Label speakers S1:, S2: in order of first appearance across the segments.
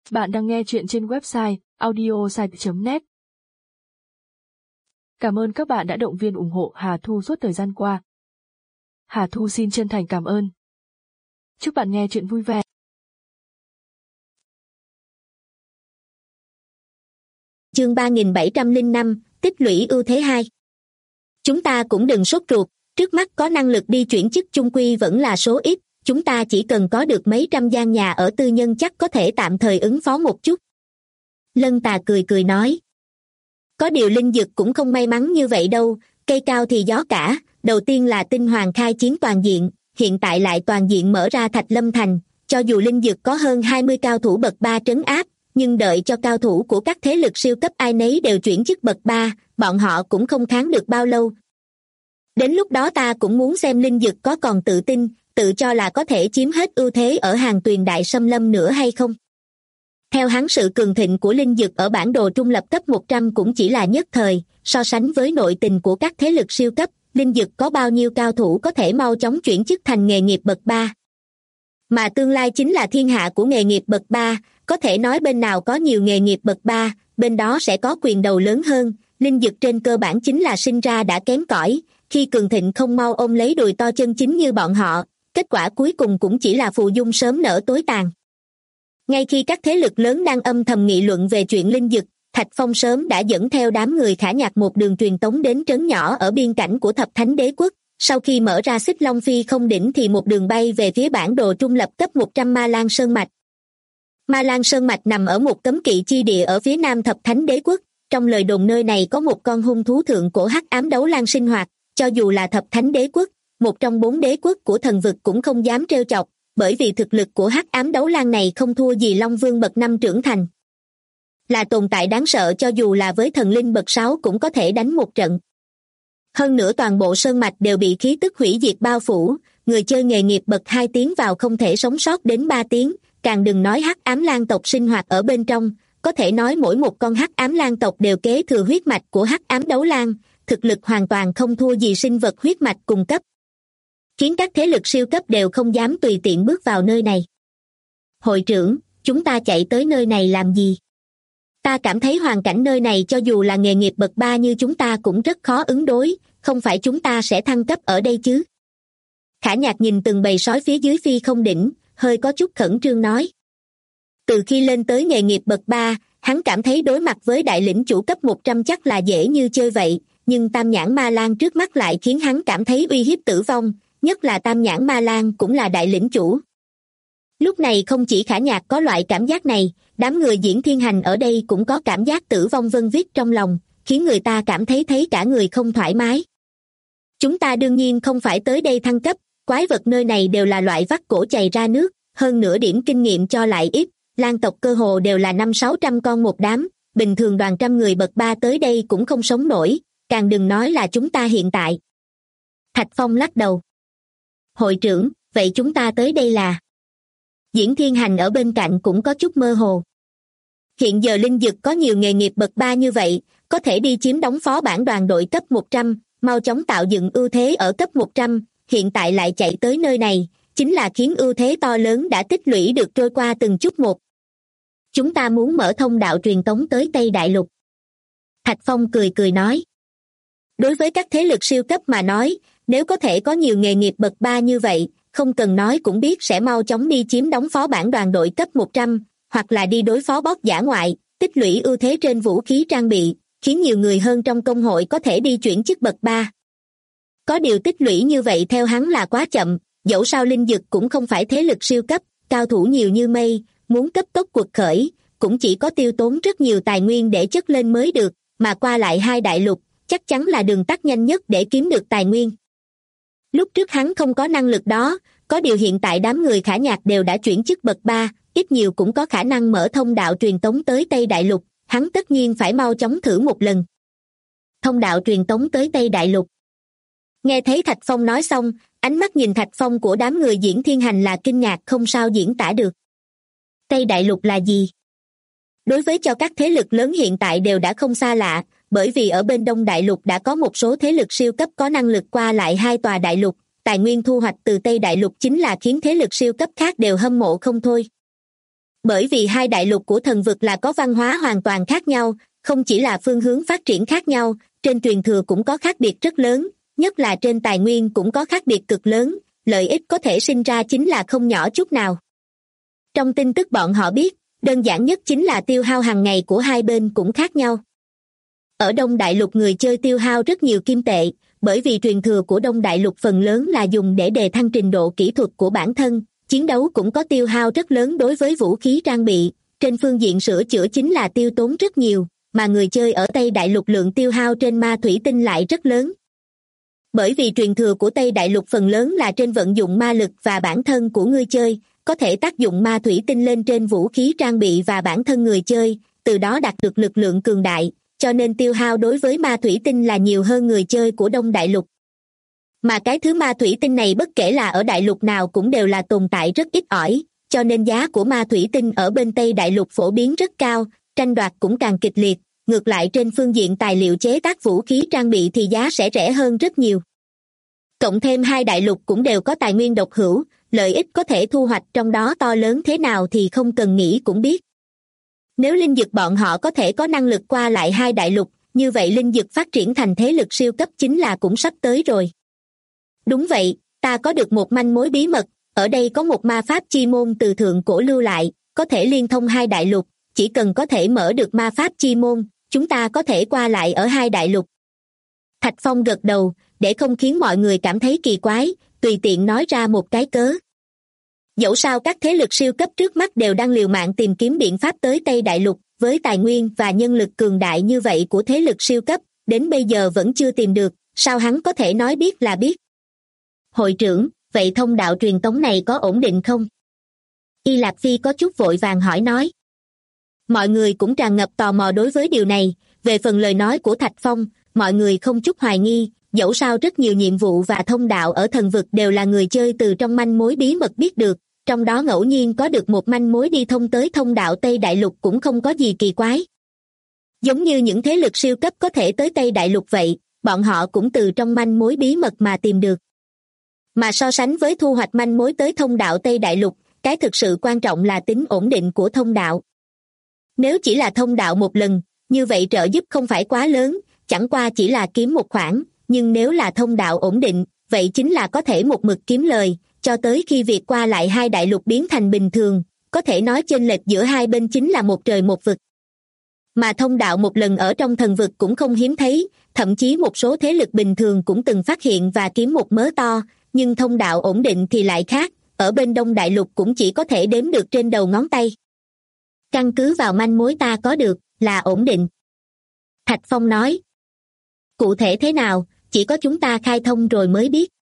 S1: Bạn đang nghe chuyện trên website audiosite.net. Cảm ơn các bạn đã động viên ủng hộ Hà Thu suốt thời gian qua. Hà Thu xin chân thành cảm ơn. Chúc bạn nghe chuyện vui vẻ.
S2: Chương 3705, tích lũy ưu thế 2. Chúng ta cũng đừng sốt ruột, trước mắt có năng lực đi chuyển chức chung quy vẫn là số ít, chúng ta chỉ cần có được mấy trăm gian nhà ở tư nhân chắc có thể tạm thời ứng phó một chút. Lân Tà cười cười nói. Có điều Linh Dực cũng không may mắn như vậy đâu, cây cao thì gió cả, đầu tiên là Tinh Hoàng khai chiến toàn diện, hiện tại lại toàn diện mở ra Thạch Lâm Thành, cho dù Linh Dực có hơn 20 cao thủ bậc 3 trấn áp, nhưng đợi cho cao thủ của các thế lực siêu cấp ai nấy đều chuyển chức bậc 3, bọn họ cũng không kháng được bao lâu. Đến lúc đó ta cũng muốn xem Linh Dực có còn tự tin, tự cho là có thể chiếm hết ưu thế ở hàng tuyền đại xâm lâm nữa hay không. Theo hắn, sự cường thịnh của Linh Dực ở bản đồ trung lập cấp 100 cũng chỉ là nhất thời, so sánh với nội tình của các thế lực siêu cấp, Linh Dực có bao nhiêu cao thủ có thể mau chóng chuyển chức thành nghề nghiệp bậc 3. Mà tương lai chính là thiên hạ của nghề nghiệp bậc 3, có thể nói bên nào có nhiều nghề nghiệp bậc 3, bên đó sẽ có quyền đầu lớn hơn. Linh Dực trên cơ bản chính là sinh ra đã kém cỏi, khi cường thịnh không mau ôm lấy đùi to chân chính như bọn họ, kết quả cuối cùng cũng chỉ là phù dung sớm nở tối tàn. Ngay khi các thế lực lớn đang âm thầm nghị luận về chuyện Linh Dực, Thạch Phong sớm đã dẫn theo đám người Khả Nhạc một đường truyền tống đến trấn nhỏ ở biên cảnh của Thập Thánh Đế Quốc, sau khi mở ra Xích Long Phi không đỉnh thì một đường bay về phía bản đồ trung lập cấp 100 Ma Lan Sơn Mạch. Ma Lan Sơn Mạch nằm ở một cấm kỵ chi địa ở phía nam Thập Thánh Đế Quốc, trong lời đồn nơi này có một con hung thú thượng cổ hắc ám đấu lang sinh hoạt, cho dù là Thập Thánh Đế Quốc, một trong 4 đế quốc của thần vực cũng không dám trêu chọc, bởi vì thực lực của hắc ám đấu lang này không thua gì Long Vương bậc 5 trưởng thành. Là tồn tại đáng sợ, cho dù là với thần linh bậc 6 cũng có thể đánh một trận. Hơn nữa toàn bộ sơn mạch đều bị khí tức hủy diệt bao phủ, người chơi nghề nghiệp bậc 2 tiến vào không thể sống sót đến 3 tiếng, càng đừng nói hắc ám lang tộc sinh hoạt ở bên trong, có thể nói mỗi một con hắc ám lang tộc đều kế thừa huyết mạch của hắc ám đấu lang, thực lực hoàn toàn không thua gì sinh vật huyết mạch cùng cấp, khiến các thế lực siêu cấp đều không dám tùy tiện bước vào nơi này. Hội trưởng, chúng ta chạy tới nơi này làm gì? Ta cảm thấy hoàn cảnh nơi này cho dù là nghề nghiệp bậc 3 như chúng ta cũng rất khó ứng đối, không phải chúng ta sẽ thăng cấp ở đây chứ? Khả Nhạc nhìn từng bầy sói phía dưới phi không đỉnh, hơi có chút khẩn trương nói. Từ khi lên tới nghề nghiệp bậc 3, hắn cảm thấy đối mặt với đại lĩnh chủ cấp 100 chắc là dễ như chơi vậy, nhưng Tam Nhãn Ma Lan trước mắt lại khiến hắn cảm thấy uy hiếp tử vong, nhất là Tam Nhãn Ma Lan cũng là đại lĩnh chủ. Lúc này không chỉ Khả Nhạc có loại cảm giác này, đám người Diễn Thiên Hành ở đây cũng có cảm giác tử vong vân vít trong lòng, khiến người ta cảm thấy cả người không thoải mái. Chúng ta đương nhiên không phải tới đây thăng cấp, quái vật nơi này đều là loại vắt cổ chày ra nước, hơn nữa điểm kinh nghiệm cho lại ít, lang tộc cơ hồ đều là 500-600 con một đám, bình thường đoàn trăm người bậc 3 tới đây cũng không sống nổi, càng đừng nói là chúng ta hiện tại. Thạch Phong lắc đầu. Hội trưởng, vậy chúng ta tới đây là? Diễn Thiên Hành ở bên cạnh cũng có chút mơ hồ. Hiện giờ Linh Dực có nhiều nghề nghiệp bậc 3 như vậy, có thể đi chiếm đóng phó bản đoàn đội cấp 100, mau chóng tạo dựng ưu thế ở cấp 100, hiện tại lại chạy tới nơi này, chính là khiến ưu thế to lớn đã tích lũy được trôi qua từng chút một. Chúng ta muốn mở thông đạo truyền tống tới Tây Đại Lục. Thạch Phong cười cười nói. Đối với các thế lực siêu cấp mà nói, nếu có thể có nhiều nghề nghiệp bậc 3 như vậy, không cần nói cũng biết sẽ mau chóng đi chiếm đóng phó bản đoàn đội cấp 100, hoặc là đi đối phó boss dã ngoại, tích lũy ưu thế trên vũ khí trang bị, khiến nhiều người hơn trong công hội có thể đi chuyển chức bậc 3. Có điều tích lũy như vậy theo hắn là quá chậm, dẫu sao Linh Dực cũng không phải thế lực siêu cấp, cao thủ nhiều như mây, muốn cấp tốc quật khởi, cũng chỉ có tiêu tốn rất nhiều tài nguyên để chất lên mới được, mà qua lại 2 đại lục, chắc chắn là đường tắt nhanh nhất để kiếm được tài nguyên. Lúc trước hắn không có năng lực đó, có điều hiện tại đám người Khả Nhạc đều đã chuyển chức bậc 3, ít nhiều cũng có khả năng mở thông đạo truyền tống tới Tây Đại Lục, hắn tất nhiên phải mau chóng thử một lần. Thông đạo truyền tống tới Tây Đại Lục. Nghe thấy Thạch Phong nói xong, ánh mắt nhìn Thạch Phong của đám người Diễn Thiên Hành là kinh ngạc không sao diễn tả được. Tây Đại Lục là gì? Đối với cho các thế lực lớn hiện tại đều đã không xa lạ, bởi vì ở bên Đông Đại Lục đã có một số thế lực siêu cấp có năng lực qua lại 2 tòa đại lục, tài nguyên thu hoạch từ Tây Đại Lục chính là khiến thế lực siêu cấp khác đều hâm mộ không thôi. Bởi vì hai đại lục của thần vực là có văn hóa hoàn toàn khác nhau, không chỉ là phương hướng phát triển khác nhau, trên truyền thừa cũng có khác biệt rất lớn, nhất là trên tài nguyên cũng có khác biệt cực lớn, lợi ích có thể sinh ra chính là không nhỏ chút nào. Trong tin tức bọn họ biết, đơn giản nhất chính là tiêu hao hàng ngày của hai bên cũng khác nhau. Ở Đông Đại Lục người chơi tiêu hao rất nhiều kim tệ, bởi vì truyền thừa của Đông Đại Lục phần lớn là dùng để đề thăng trình độ kỹ thuật của bản thân, chiến đấu cũng có tiêu hao rất lớn đối với vũ khí trang bị, trên phương diện sửa chữa chính là tiêu tốn rất nhiều, mà người chơi ở Tây Đại Lục lượng tiêu hao trên ma thủy tinh lại rất lớn. Bởi vì truyền thừa của Tây Đại Lục phần lớn là trên vận dụng ma lực và bản thân của người chơi, có thể tác dụng ma thủy tinh lên trên vũ khí trang bị và bản thân người chơi, từ đó đạt được lực lượng cường đại, cho nên tiêu hao đối với ma thủy tinh là nhiều hơn người chơi của Đông Đại Lục. Mà cái thứ ma thủy tinh này bất kể là ở đại lục nào cũng đều là tồn tại rất ít ỏi, cho nên giá của ma thủy tinh ở bên Tây Đại Lục phổ biến rất cao, tranh đoạt cũng càng kịch liệt, ngược lại trên phương diện tài liệu chế tác vũ khí trang bị thì giá sẽ rẻ hơn rất nhiều. Cộng thêm hai đại lục cũng đều có tài nguyên độc hữu, lợi ích có thể thu hoạch trong đó to lớn thế nào thì không cần nghĩ cũng biết. Nếu linh dực bọn họ có thể có năng lực qua lại hai đại lục, như vậy linh dực phát triển thành thế lực siêu cấp chính là cũng sắp tới rồi. Đúng vậy, ta có được một manh mối bí mật, ở đây có một ma pháp chi môn từ thượng cổ lưu lại, có thể liên thông hai đại lục, chỉ cần có thể mở được ma pháp chi môn, chúng ta có thể qua lại ở hai đại lục. Thạch Phong gật đầu, để không khiến mọi người cảm thấy kỳ quái, tùy tiện nói ra một cái cớ. Dẫu sao các thế lực siêu cấp trước mắt đều đang liều mạng tìm kiếm biện pháp tới Tây Đại Lục, với tài nguyên và nhân lực cường đại như vậy của thế lực siêu cấp, đến bây giờ vẫn chưa tìm được, sao hắn có thể nói biết là biết. Hội trưởng, vậy thông đạo truyền tống này có ổn định không? Y Lạc Phi có chút vội vàng hỏi nói. Mọi người cũng tràn ngập tò mò đối với điều này, về phần lời nói của Thạch Phong, mọi người không chút hoài nghi, dẫu sao rất nhiều nhiệm vụ và thông đạo ở thần vực đều là người chơi từ trong manh mối bí mật biết được, trong đó ngẫu nhiên có được một manh mối đi thông tới thông đạo Tây Đại Lục cũng không có gì kỳ quái. Giống như những thế lực siêu cấp có thể tới Tây Đại Lục vậy, bọn họ cũng từ trong manh mối bí mật mà tìm được. Mà so sánh với thu hoạch manh mối tới thông đạo Tây Đại Lục, cái thực sự quan trọng là tính ổn định của thông đạo. Nếu chỉ là thông đạo một lần, như vậy trợ giúp không phải quá lớn, chẳng qua chỉ là kiếm một khoản, nhưng nếu là thông đạo ổn định, vậy chính là có thể một mực kiếm lời, cho tới khi việc qua lại hai đại lục biến thành bình thường, có thể nói chênh lệch giữa hai bên chính là một trời một vực. Mà thông đạo một lần ở trong thần vực cũng không hiếm thấy, thậm chí một số thế lực bình thường cũng từng phát hiện và kiếm một mớ to, nhưng thông đạo ổn định thì lại khác, ở bên Đông Đại Lục cũng chỉ có thể đếm được trên đầu ngón tay. Căn cứ vào manh mối ta có được, là ổn định. Thạch Phong nói. Cụ thể thế nào, chỉ có chúng ta khai thông rồi mới biết.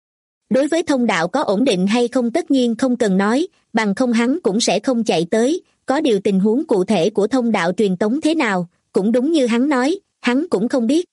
S2: Đối với thông đạo có ổn định hay không tất nhiên không cần nói, bằng không hắn cũng sẽ không chạy tới, có điều tình huống cụ thể của thông đạo truyền tống thế nào, cũng đúng như hắn nói, hắn cũng không biết.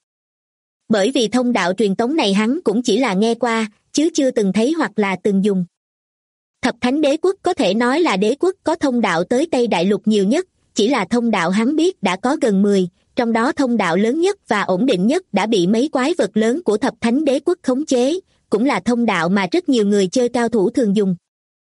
S2: Bởi vì thông đạo truyền tống này hắn cũng chỉ là nghe qua, chứ chưa từng thấy hoặc là từng dùng. Thập Thánh Đế Quốc có thể nói là đế quốc có thông đạo tới Tây Đại Lục nhiều nhất, chỉ là thông đạo hắn biết đã có gần 10, trong đó thông đạo lớn nhất và ổn định nhất đã bị mấy quái vật lớn của Thập Thánh Đế Quốc khống chế, cũng là thông đạo mà rất nhiều người chơi cao thủ thường dùng.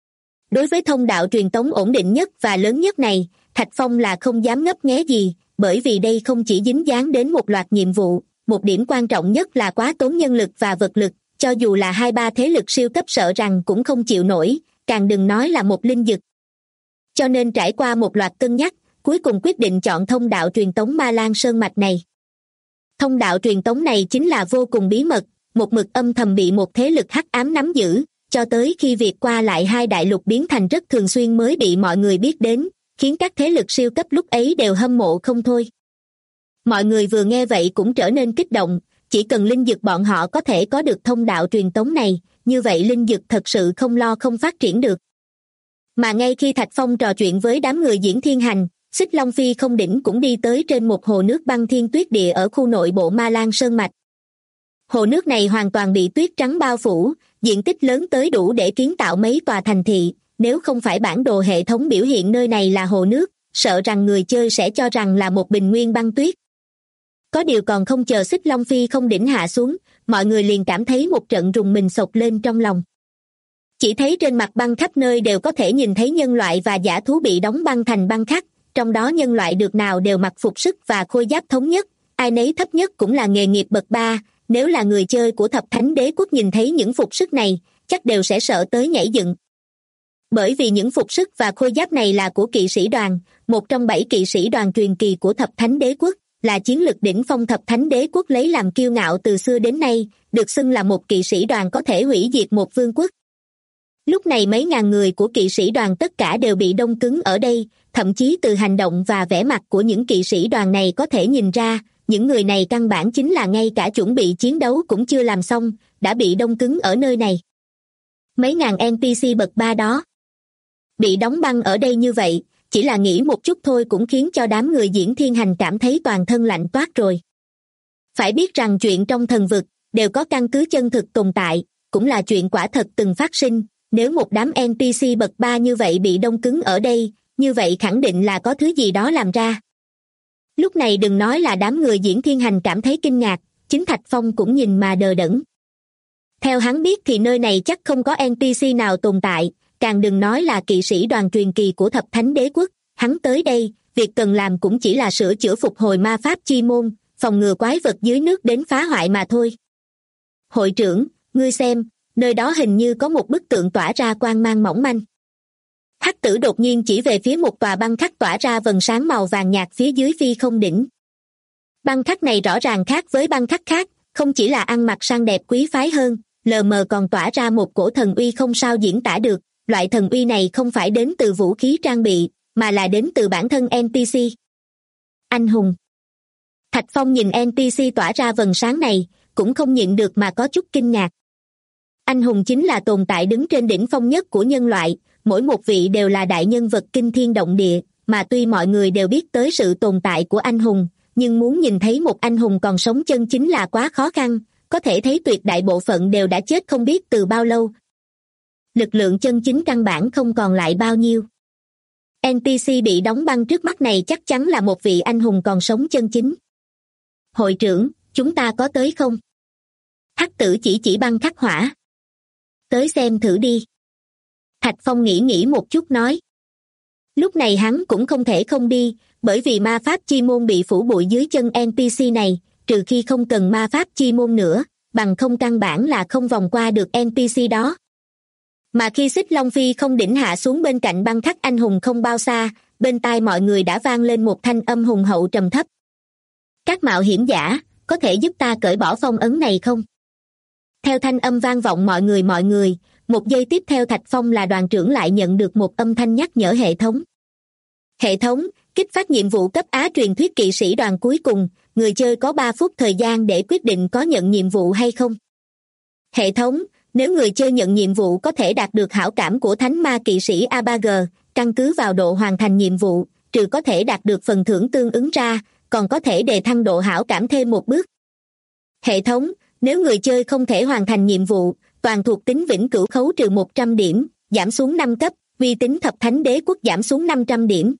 S2: Đối với thông đạo truyền tống ổn định nhất và lớn nhất này, Thạch Phong là không dám ngấp nghé gì, bởi vì đây không chỉ dính dáng đến một loạt nhiệm vụ, một điểm quan trọng nhất là quá tốn nhân lực và vật lực, cho dù là 2-3 thế lực siêu cấp sợ rằng cũng không chịu nổi, càng đừng nói là một linh dực. Cho nên trải qua một loạt cân nhắc, cuối cùng quyết định chọn thông đạo truyền tống Ma Lan Sơn Mạch này. Thông đạo truyền tống này chính là vô cùng bí mật, một mực âm thầm bị một thế lực hắc ám nắm giữ, cho tới khi việc qua lại hai đại lục biến thành rất thường xuyên mới bị mọi người biết đến, khiến các thế lực siêu cấp lúc ấy đều hâm mộ không thôi. Mọi người vừa nghe vậy cũng trở nên kích động, chỉ cần linh dực bọn họ có thể có được thông đạo truyền tống này, như vậy linh dực thật sự không lo không phát triển được. Mà ngay khi Thạch Phong trò chuyện với đám người Diễn Thiên Hành, Xích Long Phi Không Đỉnh cũng đi tới trên một hồ nước băng thiên tuyết địa ở khu nội bộ Ma Lan Sơn Mạch. Hồ nước này hoàn toàn bị tuyết trắng bao phủ, diện tích lớn tới đủ để kiến tạo mấy tòa thành thị, nếu không phải bản đồ hệ thống biểu hiện nơi này là hồ nước, sợ rằng người chơi sẽ cho rằng là một bình nguyên băng tuyết. Có điều còn không chờ Xích Long Phi Không Đỉnh hạ xuống, mọi người liền cảm thấy một trận rùng mình sộc lên trong lòng. Chỉ thấy trên mặt băng khắp nơi đều có thể nhìn thấy nhân loại và dã thú bị đóng băng thành băng khắc, trong đó nhân loại được nào đều mặc phục sức và khôi giáp thống nhất, ai nấy thấp nhất cũng là nghề nghiệp bậc 3. Nếu là người chơi của Thập Thánh Đế Quốc nhìn thấy những phục sức này, chắc đều sẽ sợ tới nhảy dựng. Bởi vì những phục sức và khôi giáp này là của kỵ sĩ đoàn, một trong 7 kỵ sĩ đoàn truyền kỳ của Thập Thánh Đế Quốc, là chiến lực đỉnh phong Thập Thánh Đế Quốc lấy làm kiêu ngạo từ xưa đến nay, được xưng là một kỵ sĩ đoàn có thể hủy diệt một vương quốc. Lúc này mấy ngàn người của kỵ sĩ đoàn tất cả đều bị đông cứng ở đây, thậm chí từ hành động và vẻ mặt của những kỵ sĩ đoàn này có thể nhìn ra, những người này căn bản chính là ngay cả chuẩn bị chiến đấu cũng chưa làm xong, đã bị đông cứng ở nơi này. Mấy ngàn NPC bậc 3 đó bị đóng băng ở đây như vậy, chỉ là nghĩ một chút thôi cũng khiến cho đám người Diễn Thiên Hành cảm thấy toàn thân lạnh toát rồi. Phải biết rằng chuyện trong thần vực đều có căn cứ chân thực tồn tại, cũng là chuyện quả thật từng phát sinh. Nếu một đám NPC bậc 3 như vậy bị đông cứng ở đây, như vậy khẳng định là có thứ gì đó làm ra. Lúc này đừng nói là đám người Diễn Thiên Hành cảm thấy kinh ngạc, chính Thạch Phong cũng nhìn mà đờ đẫn. Theo hắn biết thì nơi này chắc không có NPC nào tồn tại, càng đừng nói là kỵ sĩ đoàn truyền kỳ của Thập Thánh Đế Quốc. Hắn tới đây, việc cần làm cũng chỉ là sửa chữa phục hồi ma pháp chi môn, phòng ngừa quái vật dưới nước đến phá hoại mà thôi. Hội trưởng, ngươi xem, nơi đó hình như có một bức tượng tỏa ra quang mang mỏng manh. Hắc Tử đột nhiên chỉ về phía một tòa băng khắc tỏa ra vầng sáng màu vàng nhạt phía dưới phi không đỉnh. Băng khắc này rõ ràng khác với băng khắc khác, không chỉ là ăn mặc sang đẹp quý phái hơn, lờ mờ còn tỏa ra một cổ thần uy không sao diễn tả được. Loại thần uy này không phải đến từ vũ khí trang bị, mà là đến từ bản thân NPC. Anh hùng. Thạch Phong nhìn NPC tỏa ra vầng sáng này, cũng không nhịn được mà có chút kinh ngạc. Anh hùng chính là tồn tại đứng trên đỉnh phong nhất của nhân loại, mỗi một vị đều là đại nhân vật kinh thiên động địa, mà tuy mọi người đều biết tới sự tồn tại của anh hùng, nhưng muốn nhìn thấy một anh hùng còn sống chân chính là quá khó khăn, có thể thấy tuyệt đại bộ phận đều đã chết không biết từ bao lâu. Lực lượng chân chính căn bản không còn lại bao nhiêu. NPC bị đóng băng trước mắt này chắc chắn là một vị anh hùng còn sống chân chính. Hội trưởng, chúng ta có tới không? Hắc Tử chỉ băng khắc hỏa. Tới xem thử đi. Thạch Phong nghĩ một chút nói. Lúc này hắn cũng không thể không đi, bởi vì ma pháp chi môn bị phủ bụi dưới chân NPC này, trừ khi không cần ma pháp chi môn nữa, bằng không căn bản là không vòng qua được NPC đó. Mà khi Xích Long Phi không đỉnh hạ xuống bên cạnh băng khắc anh hùng không bao xa, bên tai mọi người đã vang lên một thanh âm hùng hậu trầm thấp. Các mạo hiểm giả, có thể giúp ta cởi bỏ phong ấn này không? Theo thanh âm vang vọng mọi người, một giây tiếp theo Thạch Phong là đoàn trưởng lại nhận được một âm thanh nhắc nhở hệ thống. Hệ thống, kích phát nhiệm vụ cấp Á truyền thuyết kỵ sĩ đoàn cuối cùng, người chơi có 3 phút thời gian để quyết định có nhận nhiệm vụ hay không. Hệ thống, nếu người chơi nhận nhiệm vụ có thể đạt được hảo cảm của thánh ma kỵ sĩ ABG, căn cứ vào độ hoàn thành nhiệm vụ, trừ có thể đạt được phần thưởng tương ứng ra, còn có thể đề thăng độ hảo cảm thêm một bước. Hệ thống, nếu người chơi không thể hoàn thành nhiệm vụ, toàn thuộc tính vĩnh cửu khấu trừ 100 điểm, giảm xuống 5 cấp, uy tín Thập Thánh Đế Quốc giảm xuống 500 điểm.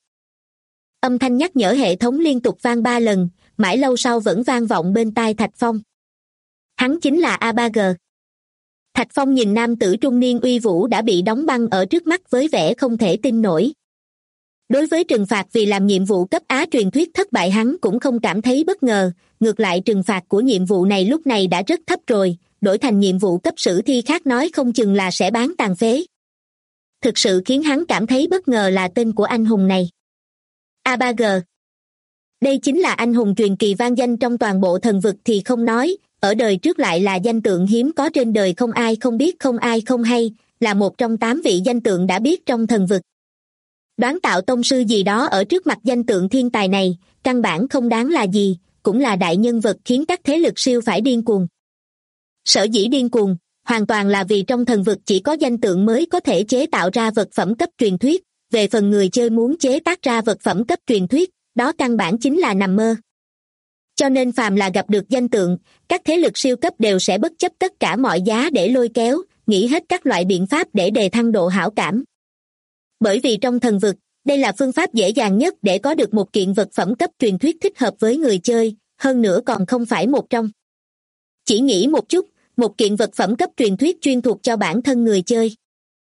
S2: Âm thanh nhắc nhở hệ thống liên tục vang 3 lần, mãi lâu sau vẫn vang vọng bên tai Thạch Phong. Hắn chính là ABG. Thạch Phong nhìn nam tử trung niên uy vũ đã bị đóng băng ở trước mắt với vẻ không thể tin nổi. Đối với trừng phạt vì làm nhiệm vụ cấp Á truyền thuyết thất bại hắn cũng không cảm thấy bất ngờ, ngược lại trừng phạt của nhiệm vụ này lúc này đã rất thấp rồi, đổi thành nhiệm vụ cấp sử thi khác nói không chừng là sẽ bán tàn phế. Thực sự khiến hắn cảm thấy bất ngờ là tên của anh hùng này. ABG. Đây chính là anh hùng truyền kỳ vang danh trong toàn bộ thần vực thì không nói, ở đời trước lại là danh tượng hiếm có trên đời không ai không biết không ai không hay, là một trong 8 vị danh tượng đã biết trong thần vực. Đoán tạo tông sư gì đó ở trước mặt danh tượng thiên tài này, căn bản không đáng là gì, cũng là đại nhân vật khiến các thế lực siêu phải điên cuồng. Sở dĩ điên cuồng, hoàn toàn là vì trong thần vực chỉ có danh tượng mới có thể chế tạo ra vật phẩm cấp truyền thuyết, về phần người chơi muốn chế tác ra vật phẩm cấp truyền thuyết, đó căn bản chính là nằm mơ. Cho nên phàm là gặp được danh tượng, các thế lực siêu cấp đều sẽ bất chấp tất cả mọi giá để lôi kéo, nghĩ hết các loại biện pháp để đề thăng độ hảo cảm. Bởi vì trong thần vực, đây là phương pháp dễ dàng nhất để có được một kiện vật phẩm cấp truyền thuyết thích hợp với người chơi, hơn nữa còn không phải một trong. Chỉ nghĩ một chút, một kiện vật phẩm cấp truyền thuyết chuyên thuộc cho bản thân người chơi.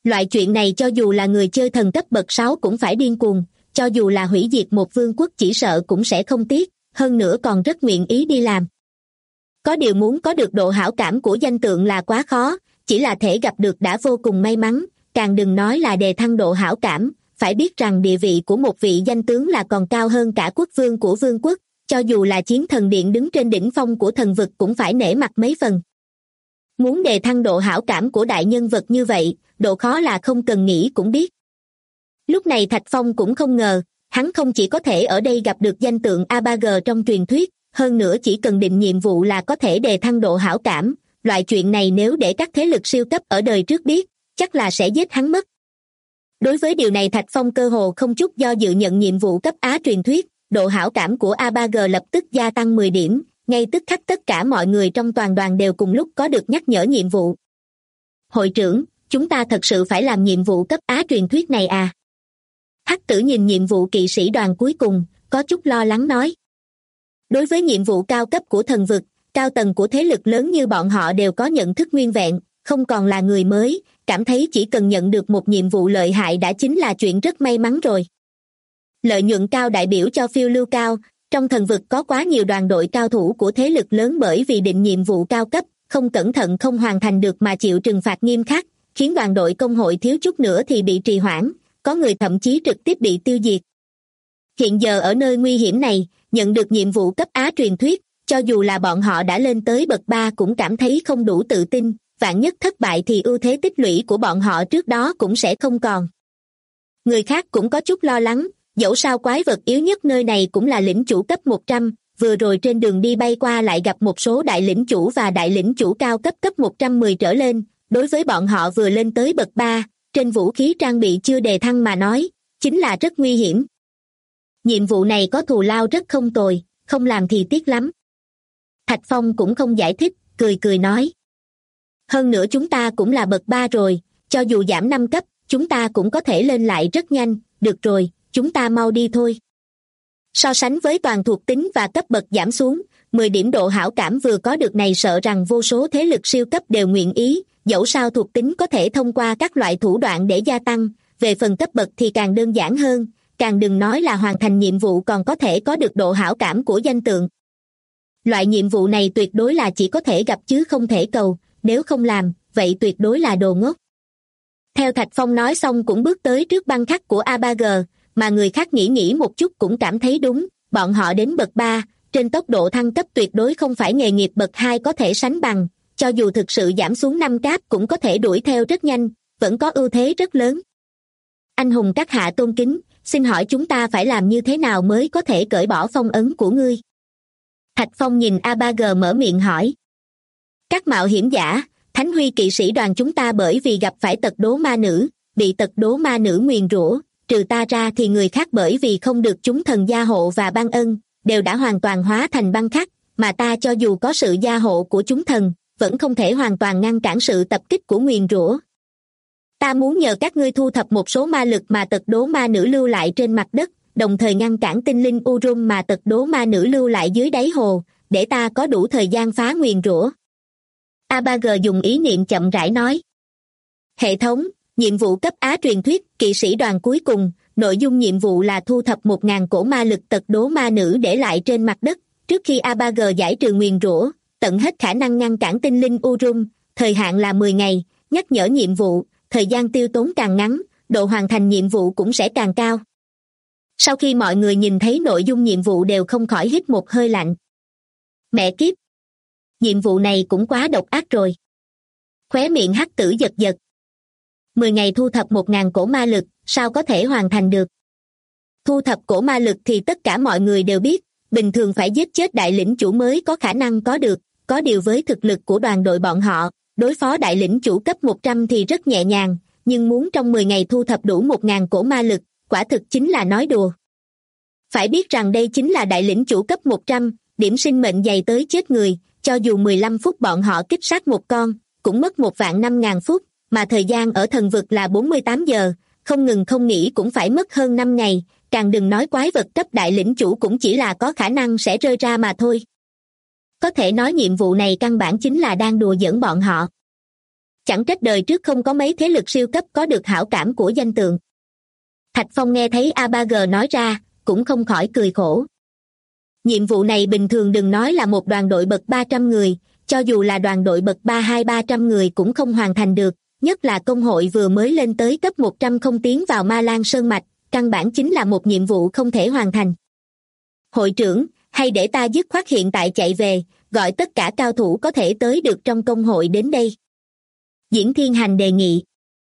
S2: Loại chuyện này cho dù là người chơi thần cấp bậc 6 cũng phải điên cuồng, cho dù là hủy diệt một vương quốc chỉ sợ cũng sẽ không tiếc, hơn nữa còn rất nguyện ý đi làm. Có điều muốn có được độ hảo cảm của danh tượng là quá khó, chỉ là thể gặp được đã vô cùng may mắn, càng đừng nói là đề thăng độ hảo cảm, phải biết rằng địa vị của một vị danh tướng là còn cao hơn cả quốc vương của vương quốc, cho dù là chiến thần điện đứng trên đỉnh phong của thần vực cũng phải nể mặt mấy phần. Muốn đề thăng độ hảo cảm của đại nhân vật như vậy, độ khó là không cần nghĩ cũng biết. Lúc này Thạch Phong cũng không ngờ, hắn không chỉ có thể ở đây gặp được danh tượng A3G trong truyền thuyết, hơn nữa chỉ cần định nhiệm vụ là có thể đề thăng độ hảo cảm, loại chuyện này nếu để các thế lực siêu cấp ở đời trước biết, chắc là sẽ giết hắn mất. Đối với điều này Thạch Phong cơ hồ không chút do dự nhận nhiệm vụ cấp Á truyền thuyết, độ hảo cảm của A3G lập tức gia tăng 10 điểm, ngay tức khắc tất cả mọi người trong toàn đoàn đều cùng lúc có được nhắc nhở nhiệm vụ. Hội trưởng, chúng ta thật sự phải làm nhiệm vụ cấp Á truyền thuyết này à? Hắc Tử nhìn nhiệm vụ kỵ sĩ đoàn cuối cùng, có chút lo lắng nói. Đối với nhiệm vụ cao cấp của thần vực, cao tầng của thế lực lớn như bọn họ đều có nhận thức nguyên vẹn, không còn là người mới, cảm thấy chỉ cần nhận được một nhiệm vụ lợi hại đã chính là chuyện rất may mắn rồi. Lợi nhuận cao đại biểu cho phiêu lưu cao, trong thần vực có quá nhiều đoàn đội cao thủ của thế lực lớn bởi vì định nhiệm vụ cao cấp, không cẩn thận không hoàn thành được mà chịu trừng phạt nghiêm khắc, khiến đoàn đội công hội thiếu chút nữa thì bị trì hoãn, có người thậm chí trực tiếp bị tiêu diệt. Hiện giờ ở nơi nguy hiểm này, nhận được nhiệm vụ cấp Á truyền thuyết, cho dù là bọn họ đã lên tới bậc 3 cũng cảm thấy không đủ tự tin, vạn nhất thất bại thì ưu thế tích lũy của bọn họ trước đó cũng sẽ không còn. Người khác cũng có chút lo lắng, dẫu sao quái vật yếu nhất nơi này cũng là lĩnh chủ cấp 100, vừa rồi trên đường đi bay qua lại gặp một số đại lĩnh chủ và đại lĩnh chủ cao cấp 110 trở lên, đối với bọn họ vừa lên tới bậc 3, trên vũ khí trang bị chưa đề thăng mà nói, chính là rất nguy hiểm. Nhiệm vụ này có thù lao rất không tồi, không làm thì tiếc lắm. Thạch Phong cũng không giải thích, cười cười nói. Hơn nữa chúng ta cũng là bậc 3 rồi, cho dù giảm 5 cấp, chúng ta cũng có thể lên lại rất nhanh, được rồi, chúng ta mau đi thôi. So sánh với toàn thuộc tính và cấp bậc giảm xuống, 10 điểm độ hảo cảm vừa có được này sợ rằng vô số thế lực siêu cấp đều nguyện ý, dẫu sao thuộc tính có thể thông qua các loại thủ đoạn để gia tăng, về phần cấp bậc thì càng đơn giản hơn, càng đừng nói là hoàn thành nhiệm vụ còn có thể có được độ hảo cảm của danh tượng. Loại nhiệm vụ này tuyệt đối là chỉ có thể gặp chứ không thể cầu, nếu không làm, vậy tuyệt đối là đồ ngốc. Theo Thạch Phong nói xong cũng bước tới trước băng khắc của A3G, mà người khác nghĩ một chút cũng cảm thấy đúng, bọn họ đến bậc 3, trên tốc độ thăng cấp tuyệt đối không phải nghề nghiệp bậc 2 có thể sánh bằng, cho dù thực sự giảm xuống 5 cáp cũng có thể đuổi theo rất nhanh, vẫn có ưu thế rất lớn. Anh hùng các hạ tôn kính, xin hỏi chúng ta phải làm như thế nào mới có thể cởi bỏ phong ấn của ngươi? Thạch Phong nhìn A3G mở miệng hỏi. Các mạo hiểm giả, Thánh Huy kỵ sĩ đoàn chúng ta bởi vì gặp phải tật đố ma nữ, bị tật đố ma nữ nguyền rủa, trừ ta ra thì người khác bởi vì không được chúng thần gia hộ và ban ân, đều đã hoàn toàn hóa thành băng khắc, mà ta cho dù có sự gia hộ của chúng thần, vẫn không thể hoàn toàn ngăn cản sự tập kích của nguyền rủa. Ta muốn nhờ các ngươi thu thập một số ma lực mà tật đố ma nữ lưu lại trên mặt đất, đồng thời ngăn cản tinh linh Urum mà tật đố ma nữ lưu lại dưới đáy hồ, để ta có đủ thời gian phá nguyền rủa. A3G dùng ý niệm chậm rãi nói. Hệ thống, nhiệm vụ cấp Á truyền thuyết, kỵ sĩ đoàn cuối cùng, nội dung nhiệm vụ là thu thập 1.000 cổ ma lực tật đố ma nữ để lại trên mặt đất, trước khi A3G giải trừ nguyền rủa, tận hết khả năng ngăn cản tinh linh Urum, thời hạn là 10 ngày, nhắc nhở nhiệm vụ, thời gian tiêu tốn càng ngắn, độ hoàn thành nhiệm vụ cũng sẽ càng cao. Sau khi mọi người nhìn thấy nội dung nhiệm vụ đều không khỏi hít một hơi lạnh. Mẹ kiếp! Nhiệm vụ này cũng quá độc ác rồi. Khóe miệng Hắc Tử giật giật. 10 ngày thu thập 1.000 cổ ma lực, sao có thể hoàn thành được? Thu thập cổ ma lực thì tất cả mọi người đều biết, bình thường phải giết chết đại lĩnh chủ mới có khả năng có được, có điều với thực lực của đoàn đội bọn họ, đối phó đại lĩnh chủ cấp 100 thì rất nhẹ nhàng, nhưng muốn trong 10 ngày thu thập đủ 1.000 cổ ma lực, quả thực chính là nói đùa. Phải biết rằng đây chính là đại lĩnh chủ cấp 100, điểm sinh mệnh dày tới chết người, cho dù 15 phút bọn họ kích sát một con, cũng mất 1.500.000 phút, mà thời gian ở thần vực là 48 giờ, không ngừng không nghỉ cũng phải mất hơn 5 ngày, càng đừng nói quái vật cấp đại lĩnh chủ cũng chỉ là có khả năng sẽ rơi ra mà thôi. Có thể nói nhiệm vụ này căn bản chính là đang đùa giỡn bọn họ. Chẳng trách đời trước không có mấy thế lực siêu cấp có được hảo cảm của danh tượng. Thạch Phong nghe thấy A3G nói ra, cũng không khỏi cười khổ. Nhiệm vụ này bình thường đừng nói là một đoàn đội bậc 300 người, cho dù là đoàn đội bậc 300 người cũng không hoàn thành được, nhất là công hội vừa mới lên tới cấp 100 không tiến vào Ma Lan Sơn Mạch, căn bản chính là một nhiệm vụ không thể hoàn thành. Hội trưởng, hay để ta dứt khoát hiện tại chạy về, gọi tất cả cao thủ có thể tới được trong công hội đến đây. Diễn Thiên Hành đề nghị.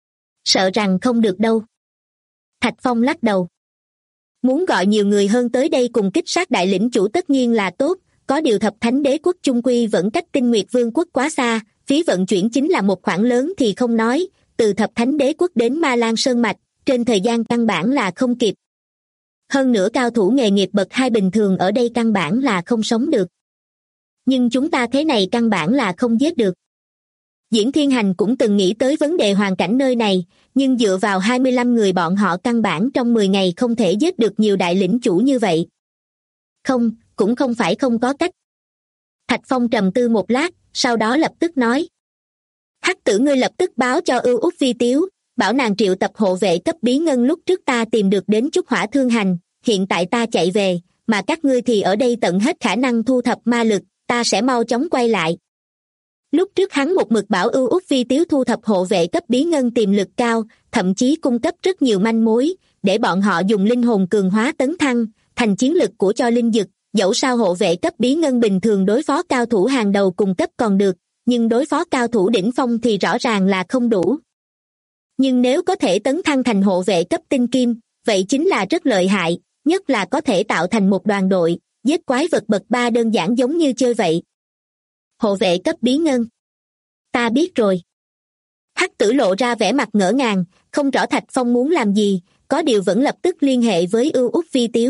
S2: Sợ rằng không được đâu. Thạch Phong lắc đầu. Muốn gọi nhiều người hơn tới đây cùng kích sát đại lĩnh chủ tất nhiên là tốt, có điều Thập Thánh Đế quốc chung quy vẫn cách Tinh Nguyệt Vương quốc quá xa, phí vận chuyển chính là một khoản lớn thì không nói, từ Thập Thánh Đế quốc đến Ma Lan Sơn Mạch, trên thời gian căn bản là không kịp. Hơn nữa cao thủ nghề nghiệp bậc 2 bình thường ở đây căn bản là không sống được. Nhưng chúng ta thế này căn bản là không giết được. Diễn Thiên Hành cũng từng nghĩ tới vấn đề hoàn cảnh nơi này, nhưng dựa vào 25 người bọn họ căn bản trong 10 ngày không thể giết được nhiều đại lĩnh chủ như vậy. Không, cũng không phải không có cách. Thạch Phong trầm tư một lát, sau đó lập tức nói. Hắc tử ngươi lập tức báo cho Ưu Úc Vi Tiếu, bảo nàng triệu tập hộ vệ cấp bí ngân lúc trước ta tìm được đến Trúc Hỏa Thương Hành, hiện tại ta chạy về, mà các ngươi thì ở đây tận hết khả năng thu thập ma lực, ta sẽ mau chóng quay lại. Lúc trước hắn một mực bảo Ưu Úc Vi Tiếu thu thập hộ vệ cấp bí ngân tiềm lực cao, thậm chí cung cấp rất nhiều manh mối, để bọn họ dùng linh hồn cường hóa tấn thăng, thành chiến lực của cho linh dực, dẫu sao hộ vệ cấp bí ngân bình thường đối phó cao thủ hàng đầu cung cấp còn được, nhưng đối phó cao thủ đỉnh phong thì rõ ràng là không đủ. Nhưng nếu có thể tấn thăng thành hộ vệ cấp tinh kim, vậy chính là rất lợi hại, nhất là có thể tạo thành một đoàn đội, giết quái vật bậc 3 đơn giản giống như chơi vậy. Hộ vệ cấp bí ngân. Ta biết rồi. Hắc tử lộ ra vẻ mặt ngỡ ngàng, không rõ Thạch Phong muốn làm gì, có điều vẫn lập tức liên hệ với Ưu Úc Vi Tiếu.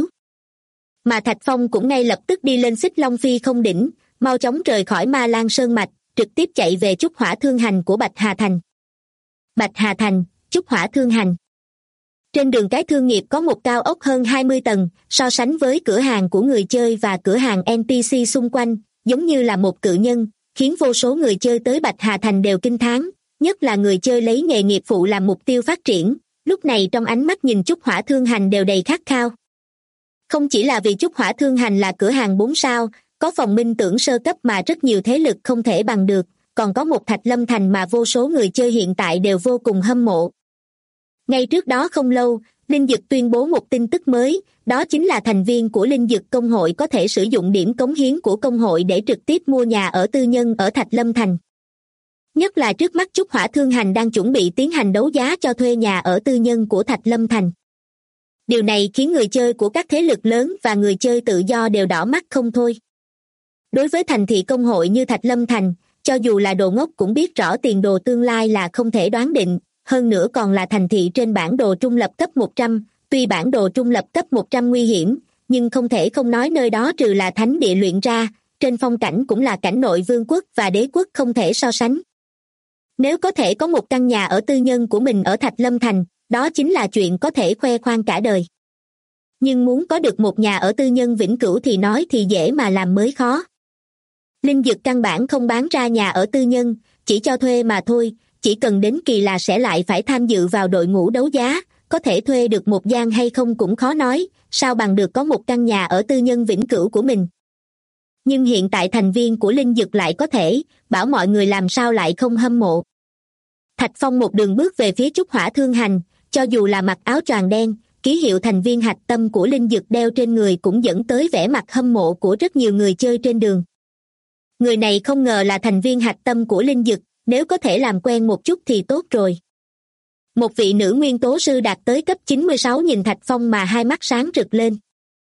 S2: Mà Thạch Phong cũng ngay lập tức đi lên Xích Long Phi không đỉnh, mau chóng rời khỏi Ma Lan Sơn Mạch, trực tiếp chạy về Trúc Hỏa Thương Hành của Bạch Hà Thành. Bạch Hà Thành, Trúc Hỏa Thương Hành. Trên đường cái thương nghiệp có một cao ốc hơn 20 tầng, so sánh với cửa hàng của người chơi và cửa hàng NPC xung quanh, giống như là một cự nhân, khiến vô số người chơi tới Bạch Hà Thành đều kinh thán, nhất là người chơi lấy nghề nghiệp phụ làm mục tiêu phát triển, lúc này trong ánh mắt nhìn Trúc Hỏa Thương Hành đều đầy khát khao. Không chỉ là vì Trúc Hỏa Thương Hành là cửa hàng 4 sao, có phòng minh tưởng sơ cấp mà rất nhiều thế lực không thể bằng được, còn có một Thạch Lâm Thành mà vô số người chơi hiện tại đều vô cùng hâm mộ. Ngay trước đó không lâu, Linh Dực tuyên bố một tin tức mới, đó chính là thành viên của Linh Dực công hội có thể sử dụng điểm cống hiến của công hội để trực tiếp mua nhà ở tư nhân ở Thạch Lâm Thành. Nhất là trước mắt Trúc Hỏa Thương Hành đang chuẩn bị tiến hành đấu giá cho thuê nhà ở tư nhân của Thạch Lâm Thành. Điều này khiến người chơi của các thế lực lớn và người chơi tự do đều đỏ mắt không thôi. Đối với thành thị công hội như Thạch Lâm Thành, cho dù là đồ ngốc cũng biết rõ tiền đồ tương lai là không thể đoán định, hơn nữa còn là thành thị trên bản đồ trung lập cấp 100, tuy bản đồ trung lập cấp 100 nguy hiểm, nhưng không thể không nói nơi đó trừ là thánh địa luyện ra, trên phong cảnh cũng là cảnh nội vương quốc và đế quốc không thể so sánh. Nếu có thể có một căn nhà ở tư nhân của mình ở Thạch Lâm Thành, đó chính là chuyện có thể khoe khoang cả đời. Nhưng muốn có được một nhà ở tư nhân vĩnh cửu thì nói thì dễ mà làm mới khó. Linh Dực căn bản không bán ra nhà ở tư nhân, chỉ cho thuê mà thôi, chỉ cần đến kỳ là sẽ lại phải tham dự vào đội ngũ đấu giá, có thể thuê được một gian hay không cũng khó nói, sao bằng được có một căn nhà ở tư nhân vĩnh cửu của mình. Nhưng hiện tại thành viên của Linh Dực lại có thể, bảo mọi người làm sao lại không hâm mộ. Thạch Phong một đường bước về phía Trúc Hỏa Thương Hành, cho dù là mặc áo choàng đen, ký hiệu thành viên hạch tâm của Linh Dực đeo trên người cũng dẫn tới vẻ mặt hâm mộ của rất nhiều người chơi trên đường. Người này không ngờ là thành viên hạch tâm của Linh Dực, nếu có thể làm quen một chút thì tốt rồi. Một vị nữ nguyên tố sư đạt tới cấp 96 nhìn Thạch Phong mà hai mắt sáng rực lên.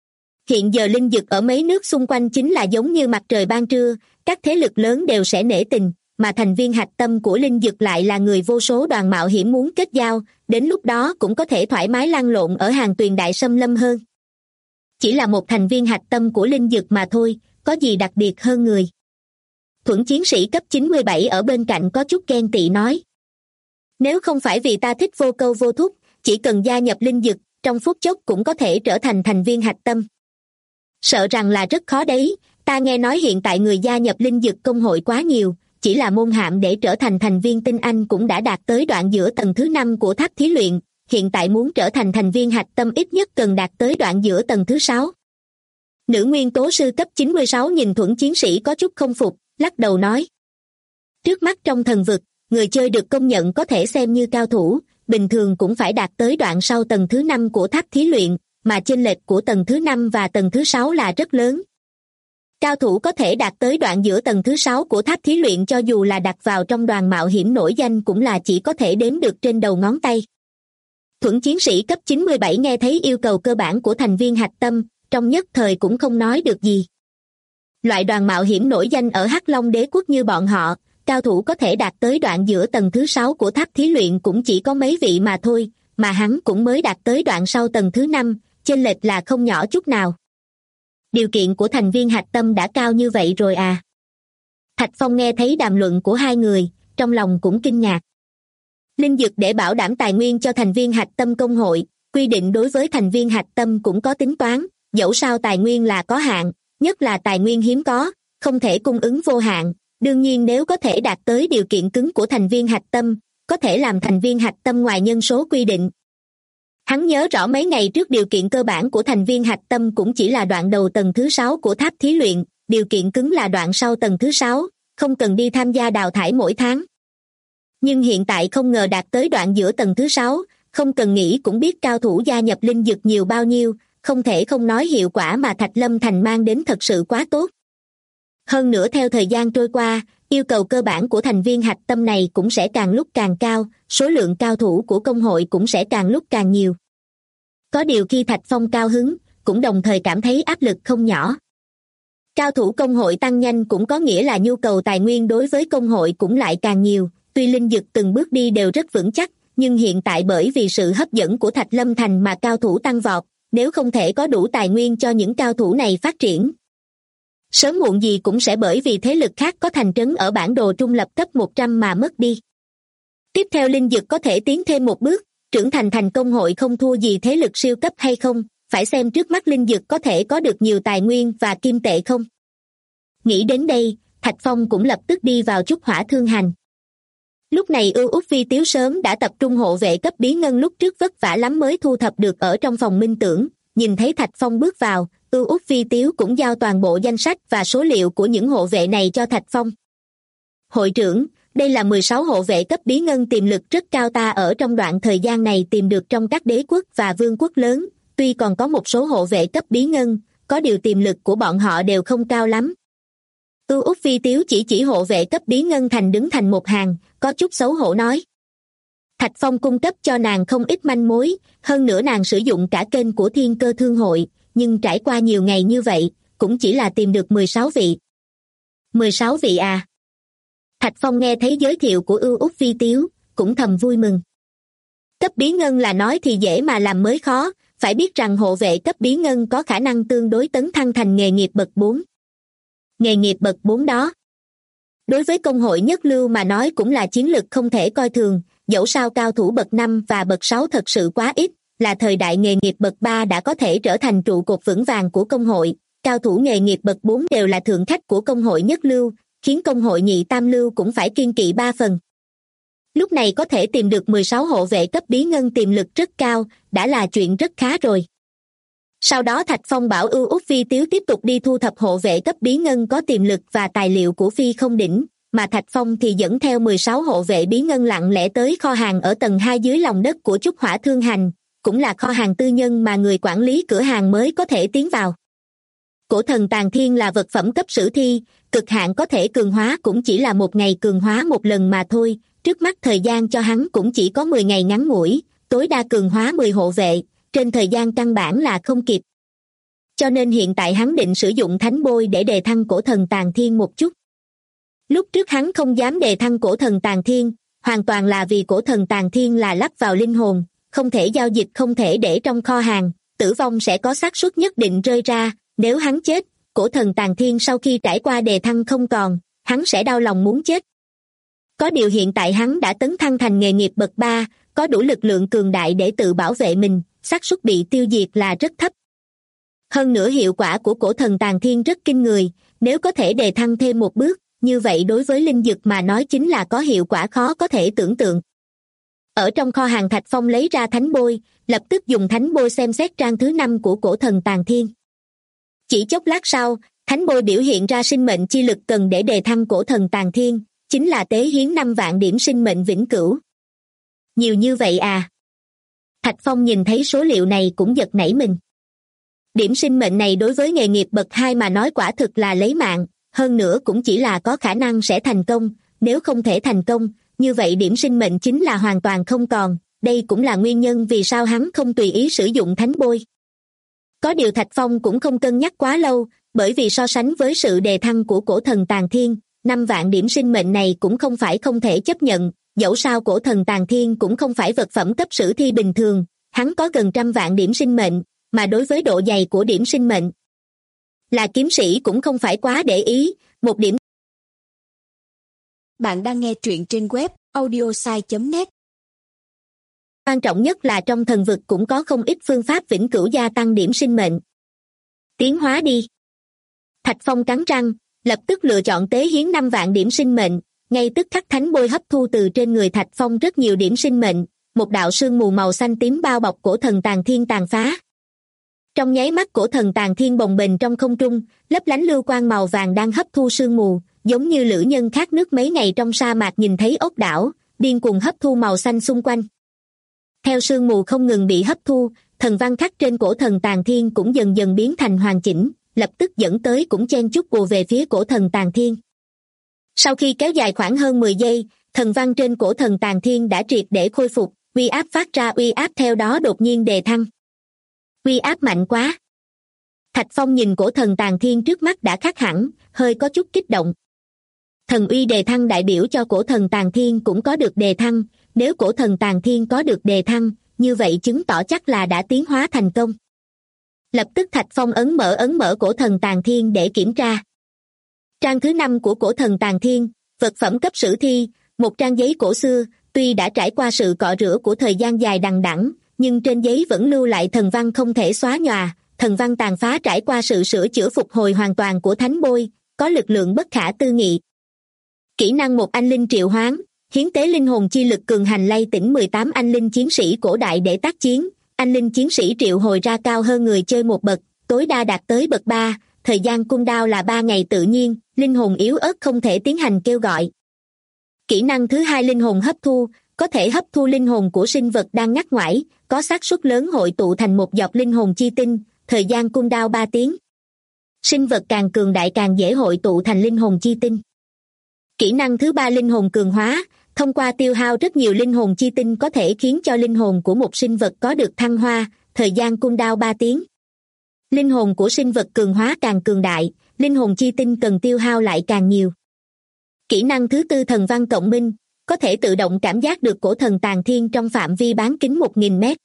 S2: Hiện giờ Linh Dực ở mấy nước xung quanh chính là giống như mặt trời ban trưa, các thế lực lớn đều sẽ nể tình, mà thành viên hạch tâm của Linh Dực lại là người vô số đoàn mạo hiểm muốn kết giao, đến lúc đó cũng có thể thoải mái lăn lộn ở hàng tuyền đại xâm lâm hơn. Chỉ là một thành viên hạch tâm của Linh Dực mà thôi, có gì đặc biệt hơn người. Thuẫn chiến sĩ cấp 97 ở bên cạnh có chút ghen tị nói. Nếu không phải vì ta thích vô câu vô thúc, chỉ cần gia nhập Linh Dực, trong phút chốc cũng có thể trở thành thành viên hạch tâm. Sợ rằng là rất khó đấy, ta nghe nói hiện tại người gia nhập Linh Dực công hội quá nhiều, chỉ là môn hạm để trở thành thành viên tinh anh cũng đã đạt tới đoạn giữa tầng thứ 5 của tháp thí luyện, hiện tại muốn trở thành thành viên hạch tâm ít nhất cần đạt tới đoạn giữa tầng thứ 6. Nữ nguyên tố sư cấp 96 nhìn Thuẫn chiến sĩ có chút không phục, lắc đầu nói. Trước mắt trong thần vực, người chơi được công nhận có thể xem như cao thủ, bình thường cũng phải đạt tới đoạn sau tầng thứ 5 của tháp thí luyện, mà chênh lệch của tầng thứ 5 và tầng thứ 6 là rất lớn. Cao thủ có thể đạt tới đoạn giữa tầng thứ 6 của tháp thí luyện cho dù là đặt vào trong đoàn mạo hiểm nổi danh cũng là chỉ có thể đếm được trên đầu ngón tay. Thuẫn chiến sĩ cấp 97 nghe thấy yêu cầu cơ bản của thành viên hạch tâm, trong nhất thời cũng không nói được gì. Loại đoàn mạo hiểm nổi danh ở Hắc Long Đế quốc như bọn họ, cao thủ có thể đạt tới đoạn giữa tầng thứ 6 của tháp thí luyện cũng chỉ có mấy vị mà thôi, mà hắn cũng mới đạt tới đoạn sau tầng thứ 5, chênh lệch là không nhỏ chút nào. Điều kiện của thành viên hạch tâm đã cao như vậy rồi à? Thạch Phong nghe thấy đàm luận của hai người, trong lòng cũng kinh ngạc. Linh dược để bảo đảm tài nguyên cho thành viên hạch tâm công hội, quy định đối với thành viên hạch tâm cũng có tính toán, dẫu sao tài nguyên là có hạn, nhất là tài nguyên hiếm có, không thể cung ứng vô hạn. Đương nhiên nếu có thể đạt tới điều kiện cứng của thành viên hạch tâm, có thể làm thành viên hạch tâm ngoài nhân số quy định. Hắn nhớ rõ mấy ngày trước điều kiện cơ bản của thành viên hạch tâm cũng chỉ là đoạn đầu tầng thứ 6 của tháp thí luyện, điều kiện cứng là đoạn sau tầng thứ 6, không cần đi tham gia đào thải mỗi tháng. Nhưng hiện tại không ngờ đạt tới đoạn giữa tầng thứ 6, không cần nghĩ cũng biết cao thủ gia nhập linh dược nhiều bao nhiêu, không thể không nói hiệu quả mà Thạch Lâm Thành mang đến thật sự quá tốt. Hơn nữa theo thời gian trôi qua, yêu cầu cơ bản của thành viên hạch tâm này cũng sẽ càng lúc càng cao, số lượng cao thủ của công hội cũng sẽ càng lúc càng nhiều. Có điều khi Thạch Phong cao hứng, cũng đồng thời cảm thấy áp lực không nhỏ. Cao thủ công hội tăng nhanh cũng có nghĩa là nhu cầu tài nguyên đối với công hội cũng lại càng nhiều, tuy linh dược từng bước đi đều rất vững chắc, nhưng hiện tại bởi vì sự hấp dẫn của Thạch Lâm Thành mà cao thủ tăng vọt, nếu không thể có đủ tài nguyên cho những cao thủ này phát triển, sớm muộn gì cũng sẽ bởi vì thế lực khác có thành trấn ở bản đồ trung lập cấp 100 mà mất đi. Tiếp theo linh dược có thể tiến thêm một bước, trưởng thành thành công hội không thua gì thế lực siêu cấp hay không, phải xem trước mắt linh dược có thể có được nhiều tài nguyên và kim tệ không. Nghĩ đến đây, Thạch Phong cũng lập tức đi vào trúc hỏa thương hành. Lúc này Ưu Úc Phi Tiếu sớm đã tập trung hộ vệ cấp bí ngân lúc trước vất vả lắm mới thu thập được ở trong phòng minh tưởng, nhìn thấy Thạch Phong bước vào, Ưu Úc Phi Tiếu cũng giao toàn bộ danh sách và số liệu của những hộ vệ này cho Thạch Phong. Hội trưởng, đây là 16 hộ vệ cấp bí ngân tiềm lực rất cao ta ở trong đoạn thời gian này tìm được trong các đế quốc và vương quốc lớn, tuy còn có một số hộ vệ cấp bí ngân, có điều tiềm lực của bọn họ đều không cao lắm. Ưu Úc Phi Tiếu chỉ hộ vệ cấp bí ngân thành đứng thành một hàng, có chút xấu hổ nói. Thạch Phong cung cấp cho nàng không ít manh mối, hơn nữa nàng sử dụng cả kênh của Thiên Cơ Thương hội, nhưng trải qua nhiều ngày như vậy, cũng chỉ là tìm được 16 vị. 16 vị à? Thạch Phong nghe thấy giới thiệu của Ưu Úc Phi Tiếu, cũng thầm vui mừng. Cấp bí ngân là nói thì dễ mà làm mới khó, phải biết rằng hộ vệ cấp bí ngân có khả năng tương đối tấn thăng thành nghề nghiệp bậc 4. Nghề nghiệp bậc 4 đó, đối với công hội nhất lưu mà nói cũng là chiến lực không thể coi thường, dẫu sao cao thủ bậc 5 và bậc 6 thật sự quá ít, là thời đại nghề nghiệp bậc 3 đã có thể trở thành trụ cột vững vàng của công hội, cao thủ nghề nghiệp bậc 4 đều là thượng khách của công hội nhất lưu, khiến công hội nhị tam lưu cũng phải kiêng kỵ 3 phần. Lúc này có thể tìm được 16 hộ vệ cấp bí ngân tiềm lực rất cao, đã là chuyện rất khá rồi. Sau đó Thạch Phong bảo Ưu Úc Phi Tiếu tiếp tục đi thu thập hộ vệ cấp bí ngân có tiềm lực và tài liệu của Phi Không Đỉnh, mà Thạch Phong thì dẫn theo 16 hộ vệ bí ngân lặng lẽ tới kho hàng ở tầng 2 dưới lòng đất của Trúc Hỏa Thương Hành, cũng là kho hàng tư nhân mà người quản lý cửa hàng mới có thể tiến vào. Cổ thần tàn thiên là vật phẩm cấp sử thi, cực hạn có thể cường hóa cũng chỉ là một ngày cường hóa một lần mà thôi, trước mắt thời gian cho hắn cũng chỉ có 10 ngày ngắn ngủi, tối đa cường hóa 10 hộ vệ, trên thời gian căn bản là không kịp. Cho nên hiện tại hắn định sử dụng thánh bôi để đề thăng cổ thần tàn thiên một chút. Lúc trước hắn không dám đề thăng cổ thần tàn thiên, hoàn toàn là vì cổ thần tàn thiên là lắp vào linh hồn, không thể giao dịch, không thể để trong kho hàng, tử vong sẽ có xác suất nhất định rơi ra, nếu hắn chết, cổ thần tàn thiên sau khi trải qua đề thăng không còn, hắn sẽ đau lòng muốn chết. Có điều hiện tại hắn đã tấn thăng thành nghề nghiệp bậc 3, có đủ lực lượng cường đại để tự bảo vệ mình, xác suất bị tiêu diệt là rất thấp. Hơn nữa hiệu quả của cổ thần tàn thiên rất kinh người, nếu có thể đề thăng thêm một bước, như vậy đối với linh dực mà nói chính là có hiệu quả khó có thể tưởng tượng. Ở trong kho hàng Thạch Phong lấy ra thánh bôi, lập tức dùng thánh bôi xem xét trang thứ 5 của cổ thần Tàn Thiên. Chỉ chốc lát sau, thánh bôi biểu hiện ra sinh mệnh chi lực cần để đề thăng cổ thần Tàn Thiên, chính là tế hiến 5 vạn điểm sinh mệnh vĩnh cửu. Nhiều như vậy à? Thạch Phong nhìn thấy số liệu này cũng giật nảy mình. Điểm sinh mệnh này đối với nghề nghiệp bậc 2 mà nói quả thực là lấy mạng, hơn nữa cũng chỉ là có khả năng sẽ thành công, nếu không thể thành công, như vậy điểm sinh mệnh chính là hoàn toàn không còn, đây cũng là nguyên nhân vì sao hắn không tùy ý sử dụng thánh bôi. Có điều Thạch Phong cũng không cân nhắc quá lâu, bởi vì so sánh với sự đề thăng của cổ thần Tàn Thiên, 5 vạn điểm sinh mệnh này cũng không phải không thể chấp nhận, dẫu sao cổ thần Tàn Thiên cũng không phải vật phẩm cấp sử thi bình thường, hắn có gần 100 vạn điểm sinh mệnh, mà đối với độ dày của điểm sinh mệnh là kiếm sĩ cũng không phải quá để ý, một điểm.
S3: Bạn đang nghe truyện trên web audiosai.net.
S2: Quan trọng nhất là trong thần vực cũng có không ít phương pháp vĩnh cửu gia tăng điểm sinh mệnh. Tiến hóa đi. Thạch Phong cắn răng, lập tức lựa chọn tế hiến 5 vạn điểm sinh mệnh, ngay tức khắc thánh bôi hấp thu từ trên người Thạch Phong rất nhiều điểm sinh mệnh, một đạo sương mù màu xanh tím bao bọc cổ thần Tàn Thiên tàn phá. Trong nháy mắt cổ thần Tàn Thiên bồng bềnh trong không trung, lấp lánh lưu quang màu vàng đang hấp thu sương mù, giống như lữ nhân khát nước mấy ngày trong sa mạc nhìn thấy ốc đảo, điên cuồng hấp thu màu xanh xung quanh. Theo sương mù không ngừng bị hấp thu, thần văn khắc trên cổ thần Tàn Thiên cũng dần dần biến thành hoàn chỉnh, lập tức dẫn tới cũng chen chúc ùa về phía cổ thần Tàn Thiên. Sau khi kéo dài khoảng hơn 10 giây, thần văn trên cổ thần Tàn Thiên đã triệt để khôi phục, uy áp phát ra uy áp theo đó đột nhiên đề thăng. Uy áp mạnh quá. Thạch Phong nhìn cổ thần Tàn Thiên trước mắt đã khác hẳn, hơi có chút kích động. Thần uy đề thăng đại biểu cho cổ thần Tàn Thiên cũng có được đề thăng, nếu cổ thần Tàn Thiên có được đề thăng, như vậy chứng tỏ chắc là đã tiến hóa thành công. Lập tức Thạch Phong ấn mở cổ thần Tàn Thiên để kiểm tra. Trang thứ 5 của cổ thần Tàn Thiên, vật phẩm cấp sử thi, một trang giấy cổ xưa, tuy đã trải qua sự cọ rửa của thời gian dài đằng đẵng, nhưng trên giấy vẫn lưu lại thần văn không thể xóa nhòa, thần văn tàn phá trải qua sự sửa chữa phục hồi hoàn toàn của thánh bôi, có lực lượng bất khả tư nghị. Kỹ năng một anh linh triệu hoán, hiến tế linh hồn chi lực cường hành lay tỉnh 18 anh linh chiến sĩ cổ đại để tác chiến, anh linh chiến sĩ triệu hồi ra cao hơn người chơi một bậc, tối đa đạt tới bậc 3, thời gian cooldown là 3 ngày tự nhiên, linh hồn yếu ớt không thể tiến hành kêu gọi. Kỹ năng thứ 2 linh hồn hấp thu, có thể hấp thu linh hồn của sinh vật đang ngắt ngoải, có xác suất lớn hội tụ thành một giọt linh hồn chi tinh, thời gian cooldown 3 tiếng. Sinh vật càng cường đại càng dễ hội tụ thành linh hồn chi tinh. Kỹ năng thứ 3 linh hồn cường hóa, thông qua tiêu hao rất nhiều linh hồn chi tinh có thể khiến cho linh hồn của một sinh vật có được thăng hoa, thời gian cooldown 3 tiếng. Linh hồn của sinh vật cường hóa càng cường đại, linh hồn chi tinh cần tiêu hao lại càng nhiều. Kỹ năng thứ 4 thần văn cộng minh, có thể tự động cảm giác được cổ thần Tàn Thiên trong phạm vi bán kính 1000 mét.